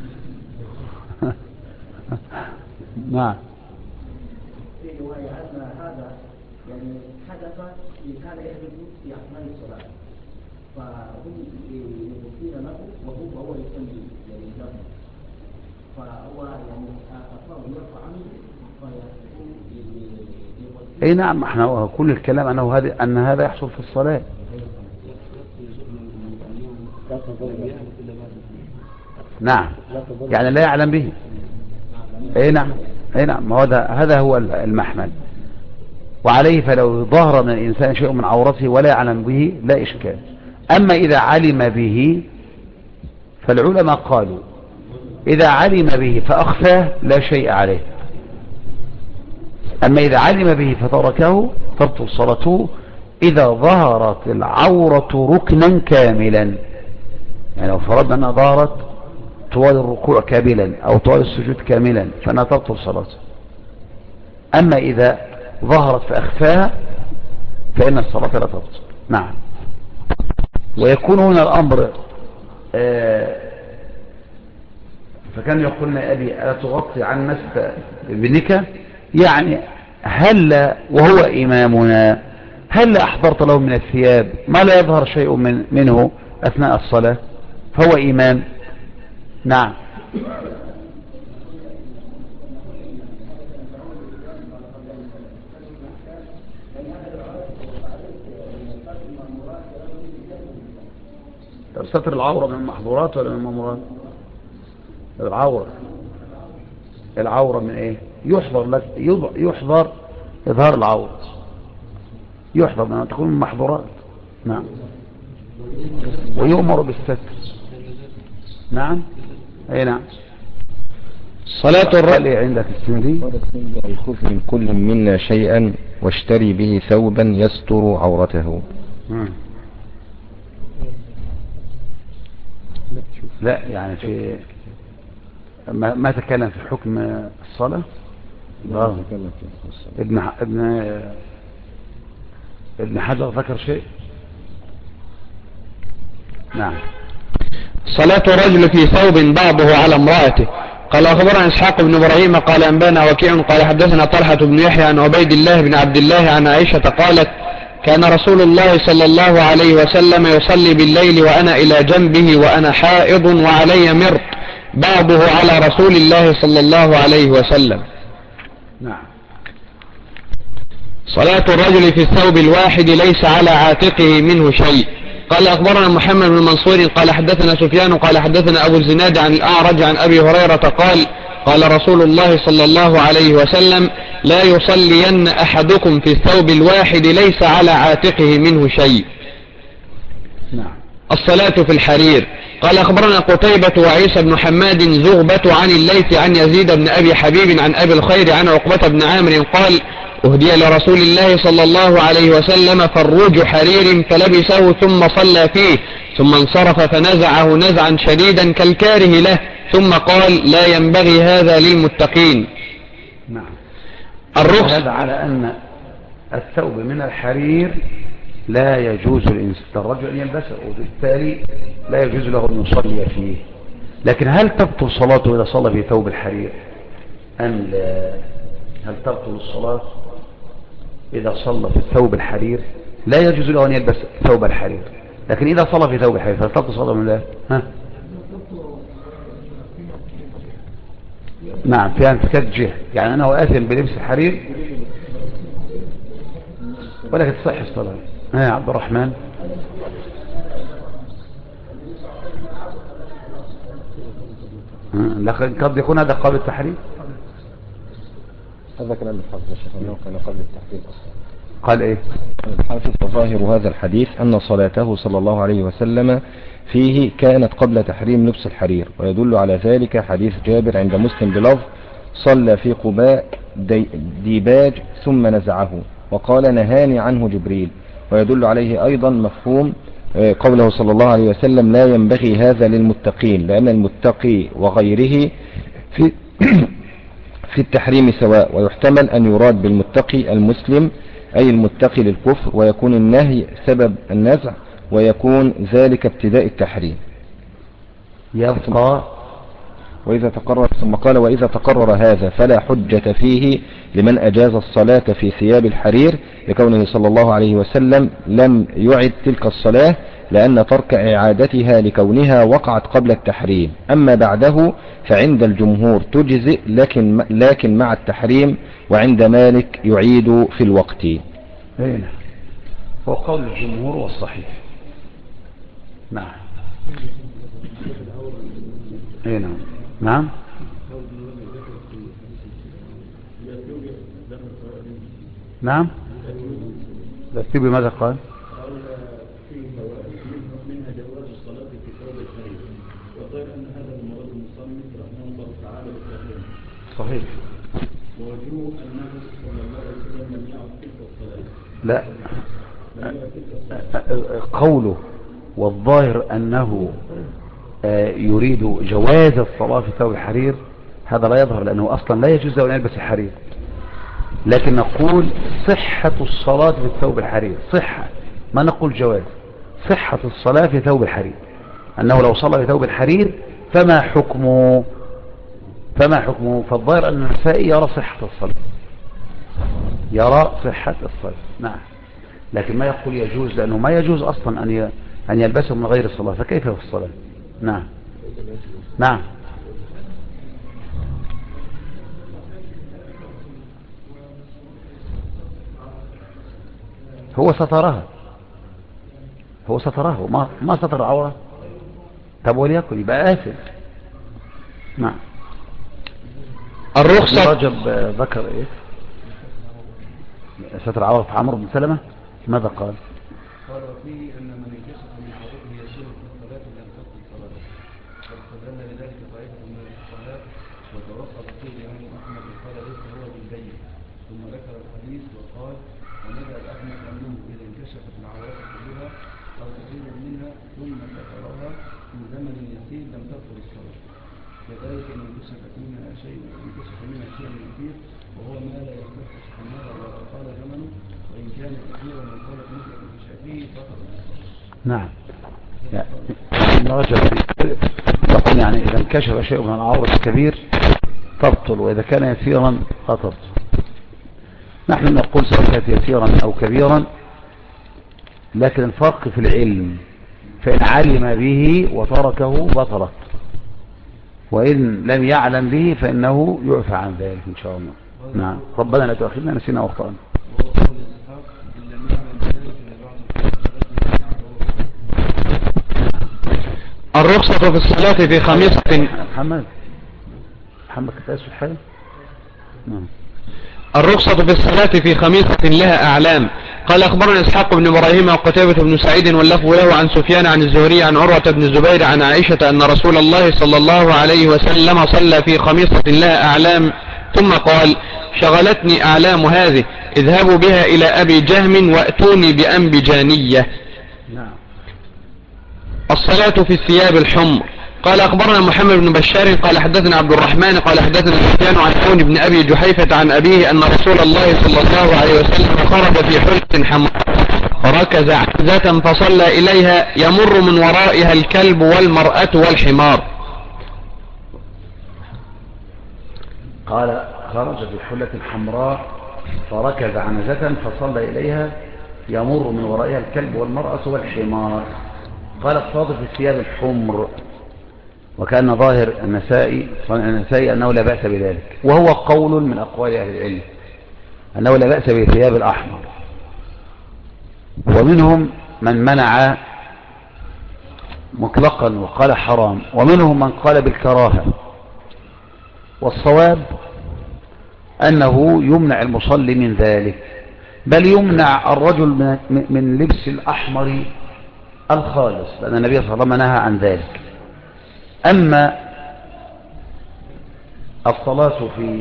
نعم. في رواية أن هذا يعني حدث كان يحدث في أثناء الصلاة، فهم يبصون له وهو يصلي يعني لهم، فهو يعني أطلعه يرفع عنه فيقول. اي نعم، احنا كل الكلام أن هذا يحصل في الصلاة. نعم، يعني لا يعلم به. اي نعم، اي نعم، هذا هو المحمل، وعليه فلو ظهر من الإنسان شيء من عورته ولا يعلم به لا إشكال. أما إذا علم به فالعلماء قالوا إذا علم به فأخفاه لا شيء عليه، أما إذا علم به فتركه تبطل صلاته إذا ظهرت العورة ركنا كاملا، يعني لو فرضنا أنها ظهرت طوال الركوع كاملا أو طوال السجود كاملا فأنها تبطل صلاته. أما إذا ظهرت فأخفاها فإن الصلاة لا تبطل. نعم. ويكون هنا الأمر فكان يقولنا أبي ألا تغطي عن مس ابنك، يعني هل وهو إمامنا هل أحضرت له من الثياب ما لا يظهر شيء منه أثناء الصلاة فهو إمام. نعم. ستر العورة من المحظورات ولا من المأمورات؟ العورة من ايه؟ يحضر إظهار العورة، يحضر من أن تكون من المحظورات. نعم. ويؤمر بالستر. نعم. اي نعم. صلاة الرجل عندك السندي خذ من كل منا شيئا واشتري به ثوبا يستر عورته. لا يعني في ما تكلم في حكم الصلاة. ابن حجر ذكر شيء. نعم. صلاة الرجل في ثوب بعضه على امرأته. قال أخبرنا إسحاق بن إبراهيم قال أنبانا وكيع قال حدثنا طلحة بن يحيى عن عبيد الله بن عبد الله عن عائشة قالت كان رسول الله صلى الله عليه وسلم يصلي بالليل وأنا إلى جنبه وأنا حائض وعلي مرط بعضه على رسول الله صلى الله عليه وسلم. نعم. صلاة الرجل في الثوب الواحد ليس على عاتقه منه شيء. قال أخبرنا محمد بن منصور قال حدثنا سفيان قال حدثنا أبو الزناد عن الأعرج عن أبي هريرة قال قال رسول الله صلى الله عليه وسلم لا يصلين أحدكم في الثوب الواحد ليس على عاتقه منه شيء. نعم. الصلاة في الحرير. قال أخبرنا قتيبة وعيسى بن حماد زغبة عن الليث عن يزيد بن أبي حبيب عن أبي الخير عن عقبة بن عامر قال أهدي لرسول الله صلى الله عليه وسلم فروج حرير فلبسه ثم صلى فيه ثم انصرف فنزعه نزعا شديدا كالكاره له ثم قال لا ينبغي هذا للمتقين. نعم. الرخص. هذا على أن الثوب من الحرير لا يجوز للرجل أن يلبسه، وبالتالي لا يجوز له أن يصلي فيه. لكن هل تبطل صلاته إذا صلى في ثوب الحرير أم لا؟ هل تبطل الصلاة إذا صلى في الثوب الحرير؟ لا يجوز له أن يلبس ثوب الحرير، لكن إذا صلى في ثوب الحرير هل تبطل صلاته من لا؟ ها؟ نعم، فيها انفكاك جهة، يعني أنه آثم بلبس الحرير ولكن تصح الصلاة. يا عبد الرحمن. لكن قد يكون هذا قبل التحريم. هذا كلام الحافظ الشيخ أنه كان قبل التحريم أصلا. قال إيه؟ الحافظ ظاهر هذا الحديث أن صلاته صلى الله عليه وسلم فيه كانت قبل تحريم لبس الحرير، ويدل على ذلك حديث جابر عند مسلم بلفظ صلى في قباء ديباج ثم نزعه وقال نهاني عنه جبريل. ويدل عليه أيضا مفهوم قوله صلى الله عليه وسلم لا ينبغي هذا للمتقين، لأن المتقي وغيره في في التحريم سواء، ويحتمل أن يراد بالمتقي المسلم أي المتقي للكفر، ويكون النهي سبب النزع، ويكون ذلك ابتداء التحريم. يبقى وإذا تقرر ثم قال وإذا تقرر هذا فلا حجة فيه لمن أجاز الصلاة في ثياب الحرير، لكونه صلى الله عليه وسلم لم يعد تلك الصلاة، لأن ترك إعادتها لكونها وقعت قبل التحريم. أما بعده فعند الجمهور تجزئ لكن مع التحريم، وعند مالك يعيد في الوقت. هنا هو قول الجمهور والصحيح. نعم. هنا نعم. نعم. الأثيوبي ماذا قال؟ منها جواز الصلاة في ثوب الحرير، وقال أن هذا المراد المصنف رحمه الله تعالى بالتحريم. صحيح. ووجوه أنه صلى الله عليه وسلم لم يعد تلك الصلاة. لا، قوله والظاهر أنه يريد جواز الصلاة في ثوب الحرير، هذا لا يظهر، لأنه أصلا لا يجوز أن يلبس الحرير، لكن نقول صحة الصلاة في ثوب الحرير، صحة، ما نقول جواز، صحة الصلاة في ثوب الحرير، أنه لو صلى في ثوب الحرير فما حكمه. فالظاهر أن النسائي يرى صحة الصلاة، يرى صحة الصلاة. نعم، لكن ما يقول يجوز، لأنه ما يجوز أصلا أن يلبسه من غير الصلاة، فكيف في الصلاة؟ نعم. نعم. هو ستراه ما ستر عورة. طب وليكن يبقى آثم. نعم. الرخصة. رجب ذكر ايه؟ ستر عورة عمرو بن سلمة، ماذا قال؟ قال فيه أن من انكشف من عورته يسير في الصلاة لم تبطل صلاته، واستدل لذلك طائفة من الفقهاء وتوقف فيه الإمام أحمد وقال ليس هو بالبين، ثم ذكر الحديث وقال ومذهب أحمد أنه إذا انكشفت العورات كلها أو كثير منها ثم سترها في زمن يسير لم تبطل الصلاة، كذلك إن انكشف منها شيء كثير وهو ما لا يصح استعماله ولا طال زمنه، وإن كان كثيرا من طالت مدة انكشافه فقط. نعم. يقول يعني إذا انكشف شيء من العورة الكبير تبطل، وإذا كان يسيرا لا تبطل. نحن نقول سواء كانت يسيرا أو كبيرا، لكن الفرق في العلم، فإن علم به وتركه بطلت، وإن لم يعلم به فإنه يعفى عن ذلك إن شاء الله. نعم. ربنا لا تؤاخذنا نسينا واخطأنا. الرخصة في الصلاة في خميصة. محمد كتاسف حاجة. نعم. الرخصة في الصلاة في خميصة لها أعلام. قال أخبرنا إسحاق بن إبراهيم وقتيبة بن سعيد واللفظ له عن سفيان عن الزهري عن عروة بن الزبير عن عائشة أن رسول الله صلى الله عليه وسلم صلى في خميصة لها أعلام ثم قال شغلتني أعلام هذه، اذهبوا بها إلى أبي جهم وأتوني بأنبجانية. الصلاة في الثياب الحمر. قال أخبرنا محمد بن بشار قال حدثنا عبد الرحمن قال حدثنا سفيان عن عون بن أبي جحيفة عن أبيه أن رسول الله صلى الله عليه وسلم خرج في حلة حمراء فركز عنزة فصلى إليها يمر من ورائها الكلب والمرأة والحمار. قال خرج بالحلة الحمراء فركز عنزة فصلى إليها يمر من ورائها الكلب والمرأة والحمار. قال الفاضل في الثياب الحمر، وكان ظاهر النسائي أنه لا بأس بذلك، وهو قول من أقوال أهل العلم أنه لا بأس بالثياب الأحمر. ومنهم من منع مطلقا وقال حرام، ومنهم من قال بالكراهة. والصواب أنه يمنع المصلي من ذلك، بل يمنع الرجل من لبس الأحمر الخالص، لأن النبي صلى الله عليه وسلم نهى عن ذلك. أما الصلاة في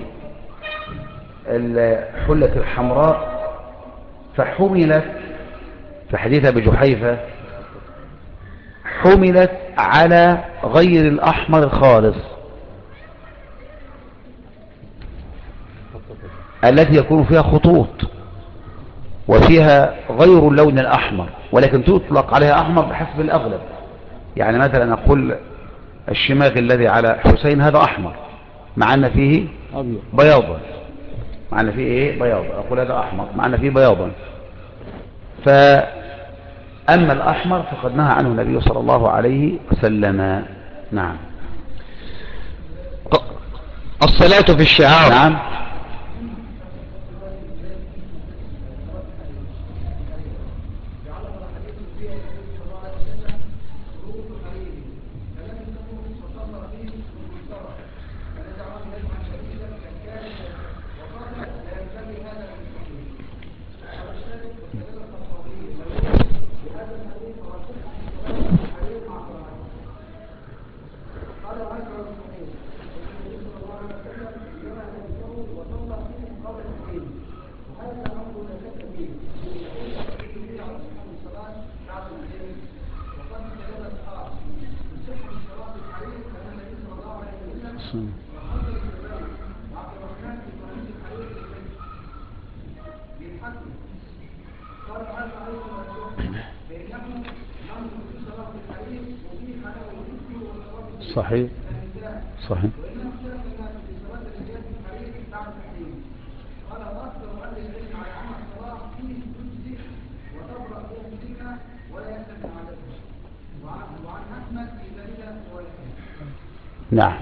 الحلة الحمراء فحملت في حديث أبي جحيفة، حملت على غير الأحمر الخالص التي يكون فيها خطوط وفيها غير اللون الأحمر، ولكن تطلق عليها أحمر بحسب الأغلب. يعني مثلا نقول الشماغ الذي على حسين هذا أحمر مع أن فيه بياضا، مع أن فيه إيه بياض، أقول هذا أحمر مع أن فيه بياضا. فأما الأحمر فقد نهى عنه النبي صلى الله عليه وسلم. نعم. الصلاة في الشعار. نعم. صحيح صحيح. نعم.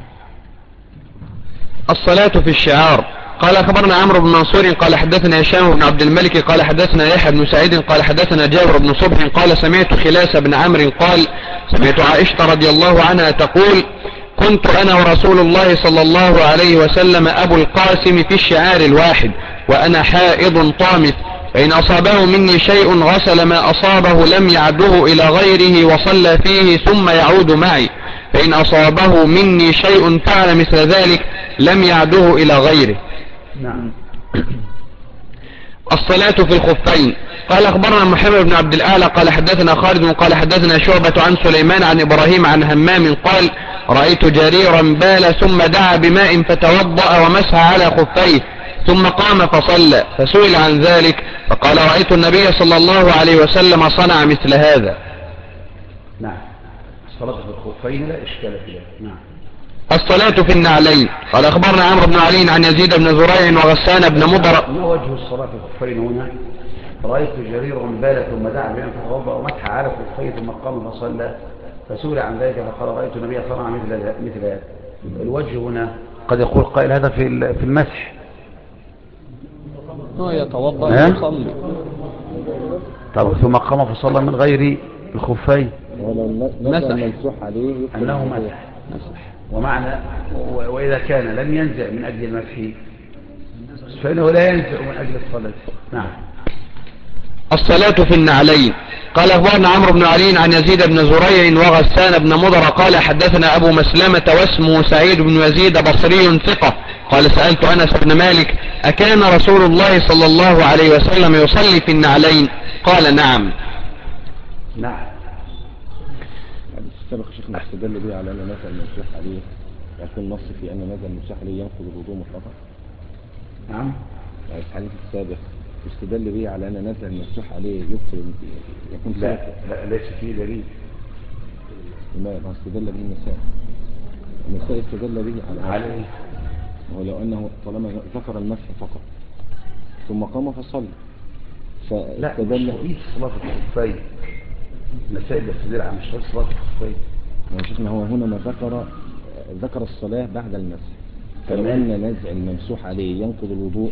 الصلاة في الشعار. قال أخبرنا عمرو بن منصور قال حدثنا هشام بن عبد الملك قال حدثنا يحيى بن سعيد قال حدثنا جابر بن صبح قال سمعت خلاس بن عمرو قال سمعت عائشة رضي الله عنها تقول كنت أنا ورسول الله صلى الله عليه وسلم أبو القاسم في الشعار الواحد وأنا حائض طامث، فإن أصابه مني شيء غسل ما أصابه لم يعده إلى غيره وصلى فيه ثم يعود معي، فإن أصابه مني شيء فعل مثل ذلك لم يعده إلى غيره. نعم. الصلاة في الخفين. قال أخبرنا محمد بن عبد الأعلى قال حدثنا خالد قال حدثنا شعبة عن سليمان عن إبراهيم عن همام قال رأيت جريرا بال ثم دعا بماء فتوضأ ومسح على خفيه ثم قام فصلى، فسئل عن ذلك فقال رأيت النبي صلى الله عليه وسلم صنع مثل هذا. نعم. الصلاة في الخفين لا إشكال فيها. نعم. الصلاة في النعلين. قال أخبرنا عمرو بن علي عن يزيد بن زريع وغسان بن مضر. ما وجه الصلاة في الخفين هنا؟ رأيت جريرا بال ثم دعا بماء فتوضأ ومسح على خفيه ثم قام فصلى، فسئل عن ذلك فقال رأيت النبي صنع مثل هذا. الوجه هنا قد يقول قائل هذا في المسح، هو يتوضأ ويصلي. طب ثم قام فصلى من غير الخفين، مسح عليه أنه مسح. ومعنى وإذا كان لم ينزع من أجل المسح فإنه لا ينزع من أجل الصلاة. نعم. الصلاة في النعلين. قال أخبرنا عمرو بن علي عن يزيد بن زريع وغسان بن مضر قال حدثنا أبو مسلمة واسمه سعيد بن يزيد بصري ثقة قال سألت أنس بن مالك أكان رسول الله صلى الله عليه وسلم يصلي في النعلين؟ قال نعم. نعم. سبق شيخنا استدل به على أن نزل المسح عليه يكون نص في أن نزل المسح عليه ينقض الوضوء مطلقا. نعم. يعني الحديث السابق استدل به على أن نزع المفتوح عليه يبطل يكون لا لا ليس فيه دليل. ما استدل به النساء استدل به على إيه؟ ولو أنه طالما ذكر المسح فقط ثم قام فصلى لا فاستدل. مش شريط صلاة الخفين، مسائل الاستدلال على مش شريط صلاة الخفين. يا شيخنا هو هنا ما ذكر الصلاة بعد المسح، فلو أن نزع الممسوح عليه ينقض الوضوء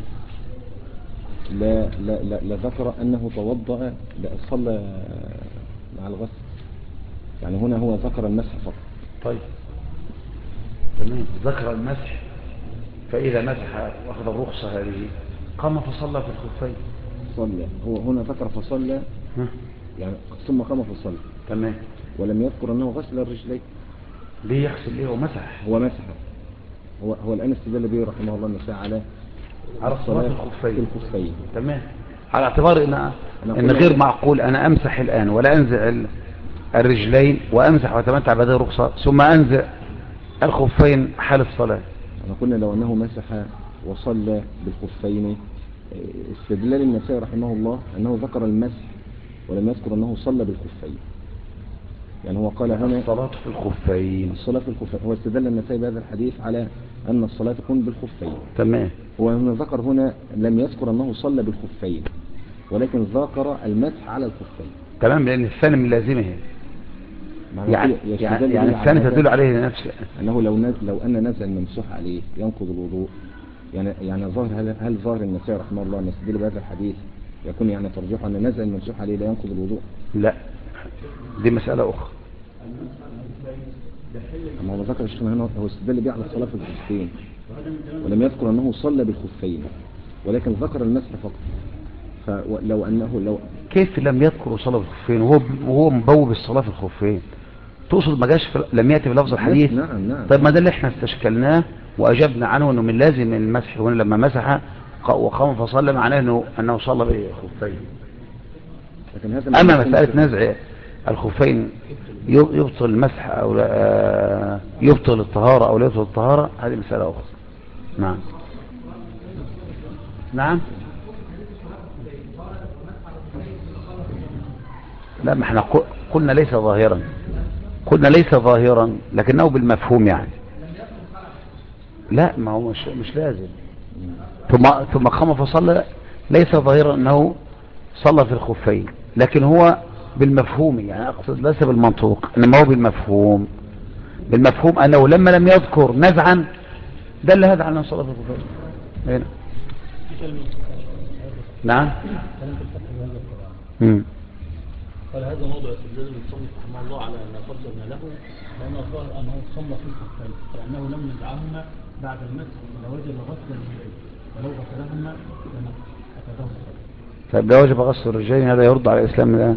لا ذكر أنه توضأ صلى مع الغسل. يعني هنا هو ذكر المسح فقط. طيب تمام، ذكر المسح، فإذا مسح وأخذ الرخصة هذه قام فصلى في الخفين. صلى هو هنا ذكر فصلى يعني ثم قام فصلى. تمام. ولم يذكر أنه غسل الرجلين. ليه يغسل؟ ليه؟ هو مسح. هو الآن استدل به رحمه الله النساء على الصلاة في الخفين. تمام. على اعتبار ان غير معقول انا امسح الان ولا انزع الرجلين وامسح واتمتع بهذه الرخصة ثم انزع الخفين حال الصلاة. انا قلنا لو انه مسح وصلى بالخفين استدلال النساء رحمه الله انه ذكر المسح ولم يذكر انه صلى بالخفين. يعني هو قال هنا الصلاة في الخفين. هو استدل النساء بهذا الحديث على ان الصلاة تكون بالخفين. تمام. هو هنا ذكر هنا لم يذكر انه صلى بالخفين ولكن ذكر المسح على الخفين. تمام، لان الثاني من لازمه يعني الثاني تدل عليه نفسه انه لو ان نزع الممسوح عليه ينقض الوضوء. يعني ظاهر هل ظاهر النساء رحمه الله ان يستدل بهذا الحديث يكون يعني ترجيح ان نزع الممسوح عليه لا ينقض الوضوء؟ لا، دي مسألة اخرى. اما هو ذكر الشيخ هنا هو استدل به على الصلاة في الخفين ولم يذكر انه صلى بالخفين ولكن ذكر المسح فقط. فلو انه كيف لم يذكر صلاة بالخفين وهو مبوب الصلاة في الخفين؟ تقصد ما جاش لم يأتي بلفظ الحديث؟ نعم. طيب ما ده اللي احنا استشكلناه واجبنا عنه انه من لازم المسح. هنا لما مسح وقام فصلى معناه انه صلى بالخفين. اما مسألة نزع الخفين يبطل المسح او يبطل الطهارة او لا يبطل الطهارة، هذه مسألة اخرى. نعم. لا، ما احنا قلنا ليس ظاهرا لكنه بالمفهوم يعني. لا، ما هو مش لازم. ثم قام فصلى ليس ظاهرا انه صلى في الخفين، لكن هو بالمفهوم، يعني اقصد ليس بالمنطوق انما هو بالمفهوم انه لما لم يذكر نزعا دل هذا على انه صلى في الخفين هنا. نعم. قال هذا موضع استدلال المصنف رحمه الله على ما قدرنا له لأن الظاهر أنه صلى في الخفين فإنه لم يدعهما بعد المسح لوجب غسل الرجلين ولو غسلهما لأخذه الصلاة. طيب ده وجب غسل الرجلين، هذا يرد على الإسلام الآن؟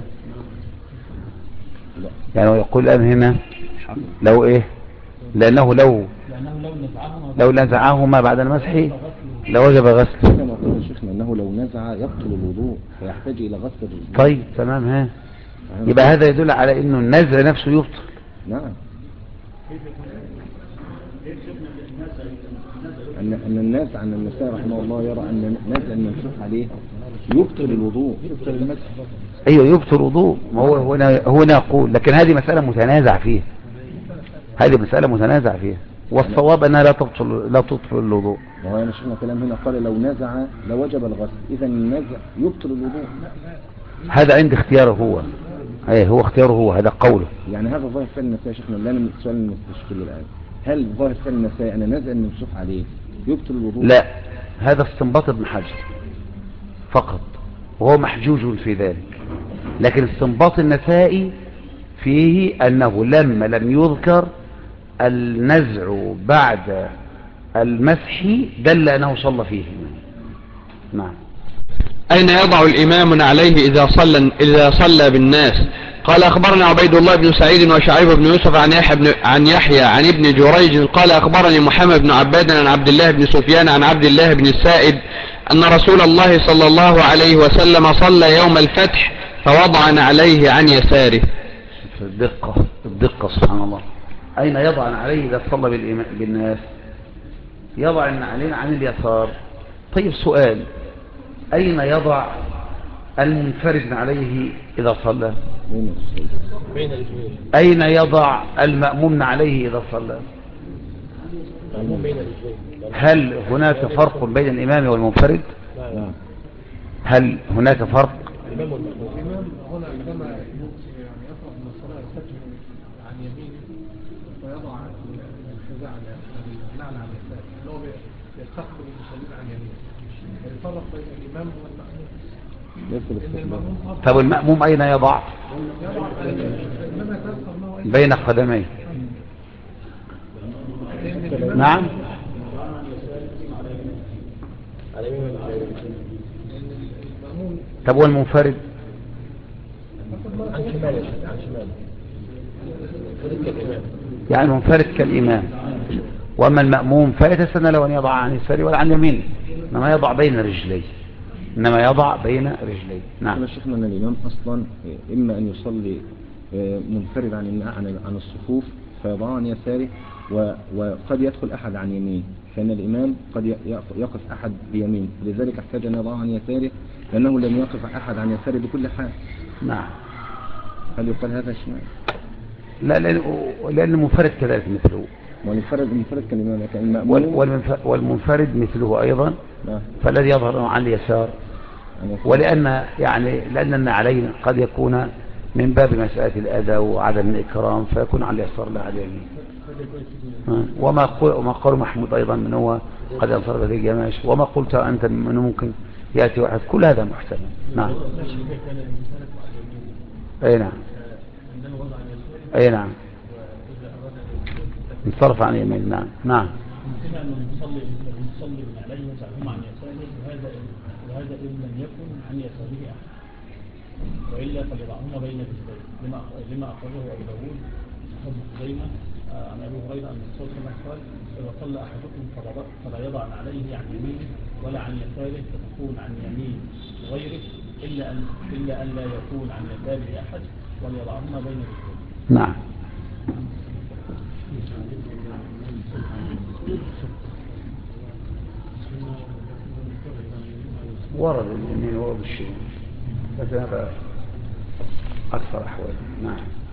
يعني يقول الآن هنا لو إيه؟ لأنه لو نزعهما بعد المسح لوجب غسل. كما قلنا شيخنا أنه لو نزع يبطل الوضوء فيحتاج إلى غسل الرجلين. طيب تمام. ها يبقى هذا يدل على انه النزع نفسه يبطل. نعم. ان الناس عن النساء رحمه الله يرى ان نزع الممسوح عليه يبطل الوضوء يبطل المسح. ايوه يبطل الوضوء. ما هو هنا يقول، لكن هذه مسألة متنازع فيها. والصواب انها لا تبطل الوضوء. وهو يعني شفنا كلام هنا قال لو نزع لوجب الغسل، اذا النزع يبطل الوضوء. هذا عند اختياره هو. هو اختياره هو، هذا قوله. يعني هذا ظاهر فعل النساء شيخنا. الآن السؤال المستشكل الآن هل ظاهر فعل النساء أن نزع الممسوح عليه يبطل الوضوء؟ لا، هذا استنباط ابن حجر فقط وهو محجوج في ذلك. لكن استنباط النسائي فيه أنه لما لم يذكر النزع بعد المسح دل أنه صلى فيه. نعم. أين يضع الإمام عليه إذا صلى بالناس؟ قال أخبرنا عبيد الله بن سعيد وشعيب بن يوسف عن يحيى عن ابن جريج قال أخبرني محمد بن عباد عن عبد الله بن سفيان عن عبد الله بن السائب أن رسول الله صلى الله عليه وسلم صلى يوم الفتح فوضع عليه عن يساره. الدقة سبحان الله. أين يضع عليه إذا صلى بالناس؟ يضع علينا عن اليسار. طيب سؤال، أين يضع المنفرد عليه إذا صلى؟ بين الرجلين. أين يضع المأموم عليه إذا صلى؟ المأموم بين الرجلين. هل هناك فرق بين الإمام والمنفرد؟ لا. هل هناك فرق؟ الإمام والمأموم. الإمام هنا عندما يعني يقرأ من الصلاة يتجه عن يمينه ويضع الحذاء على النعل على اليسار، اللي هو يستقبل المصلين عن يمينه، ويفرق بين الإمام والمأموم. إن المأموم طب المأموم أين يضع؟ يضع إنما يتذكر معه أي بين قدميه. نعم. طب والمنفرد؟ عن شماله. عن شماله. يعني المنفرد كالإمام، وأما المأموم فيتسنى له أن يضع عن يساره ولا عن يمينه، إنما يضع بين رجليه. إنما يضع بين رجليه. نعم. احنا شفنا أن الإمام أصلا إما أن يصلي منفرد عن الصفوف فيضع عن يساره، وقد يدخل أحد عن يمينه، فإن الإمام قد يقف أحد بيمينه، لذلك احتاج أن يضع عن يساره لأنه لم يقف أحد عن يساره بكل حال. نعم. هل يقال هذا شمال؟ لا، لأن المنفرد كذلك مثله، والمنفرد كالإمام كان المأموم، والمنفرد مثله أيضا. نعم. فالذي يظهر عن اليسار، لأن علينا قد يكون من باب مسألة الأداء وعدم الإكرام فيكون على اليسار لا على اليمين. وما قال محمود أيضا من هو قد ينصرف في جماش، وما قلت أنت من ممكن يأتي واحد، كل هذا محتمل. نعم. أي نعم. أي نعم. انصرف عن يمين. نعم. نعم. يمكن أن نصلي من عليه وسعهم عن يساره، وهذا إن لم يكن عن يساره أحد، وإلا فليضعهما بين رجليه، لما أخرجه أبو داود ابن خزيمة عن أبي هريرة أن الرسول صلى الله عليه وسلم قال: إذا صلى أحدكم فلا يضع عليه عن يمينه ولا عن يساره، فتكون عن يمين غيره، إلا أن لا يكون عن يساره أحد، وليضعهما بين رجليه. نعم. ورد اليمين ورد الشمال، لكن هذا أكثر أحوال. نعم.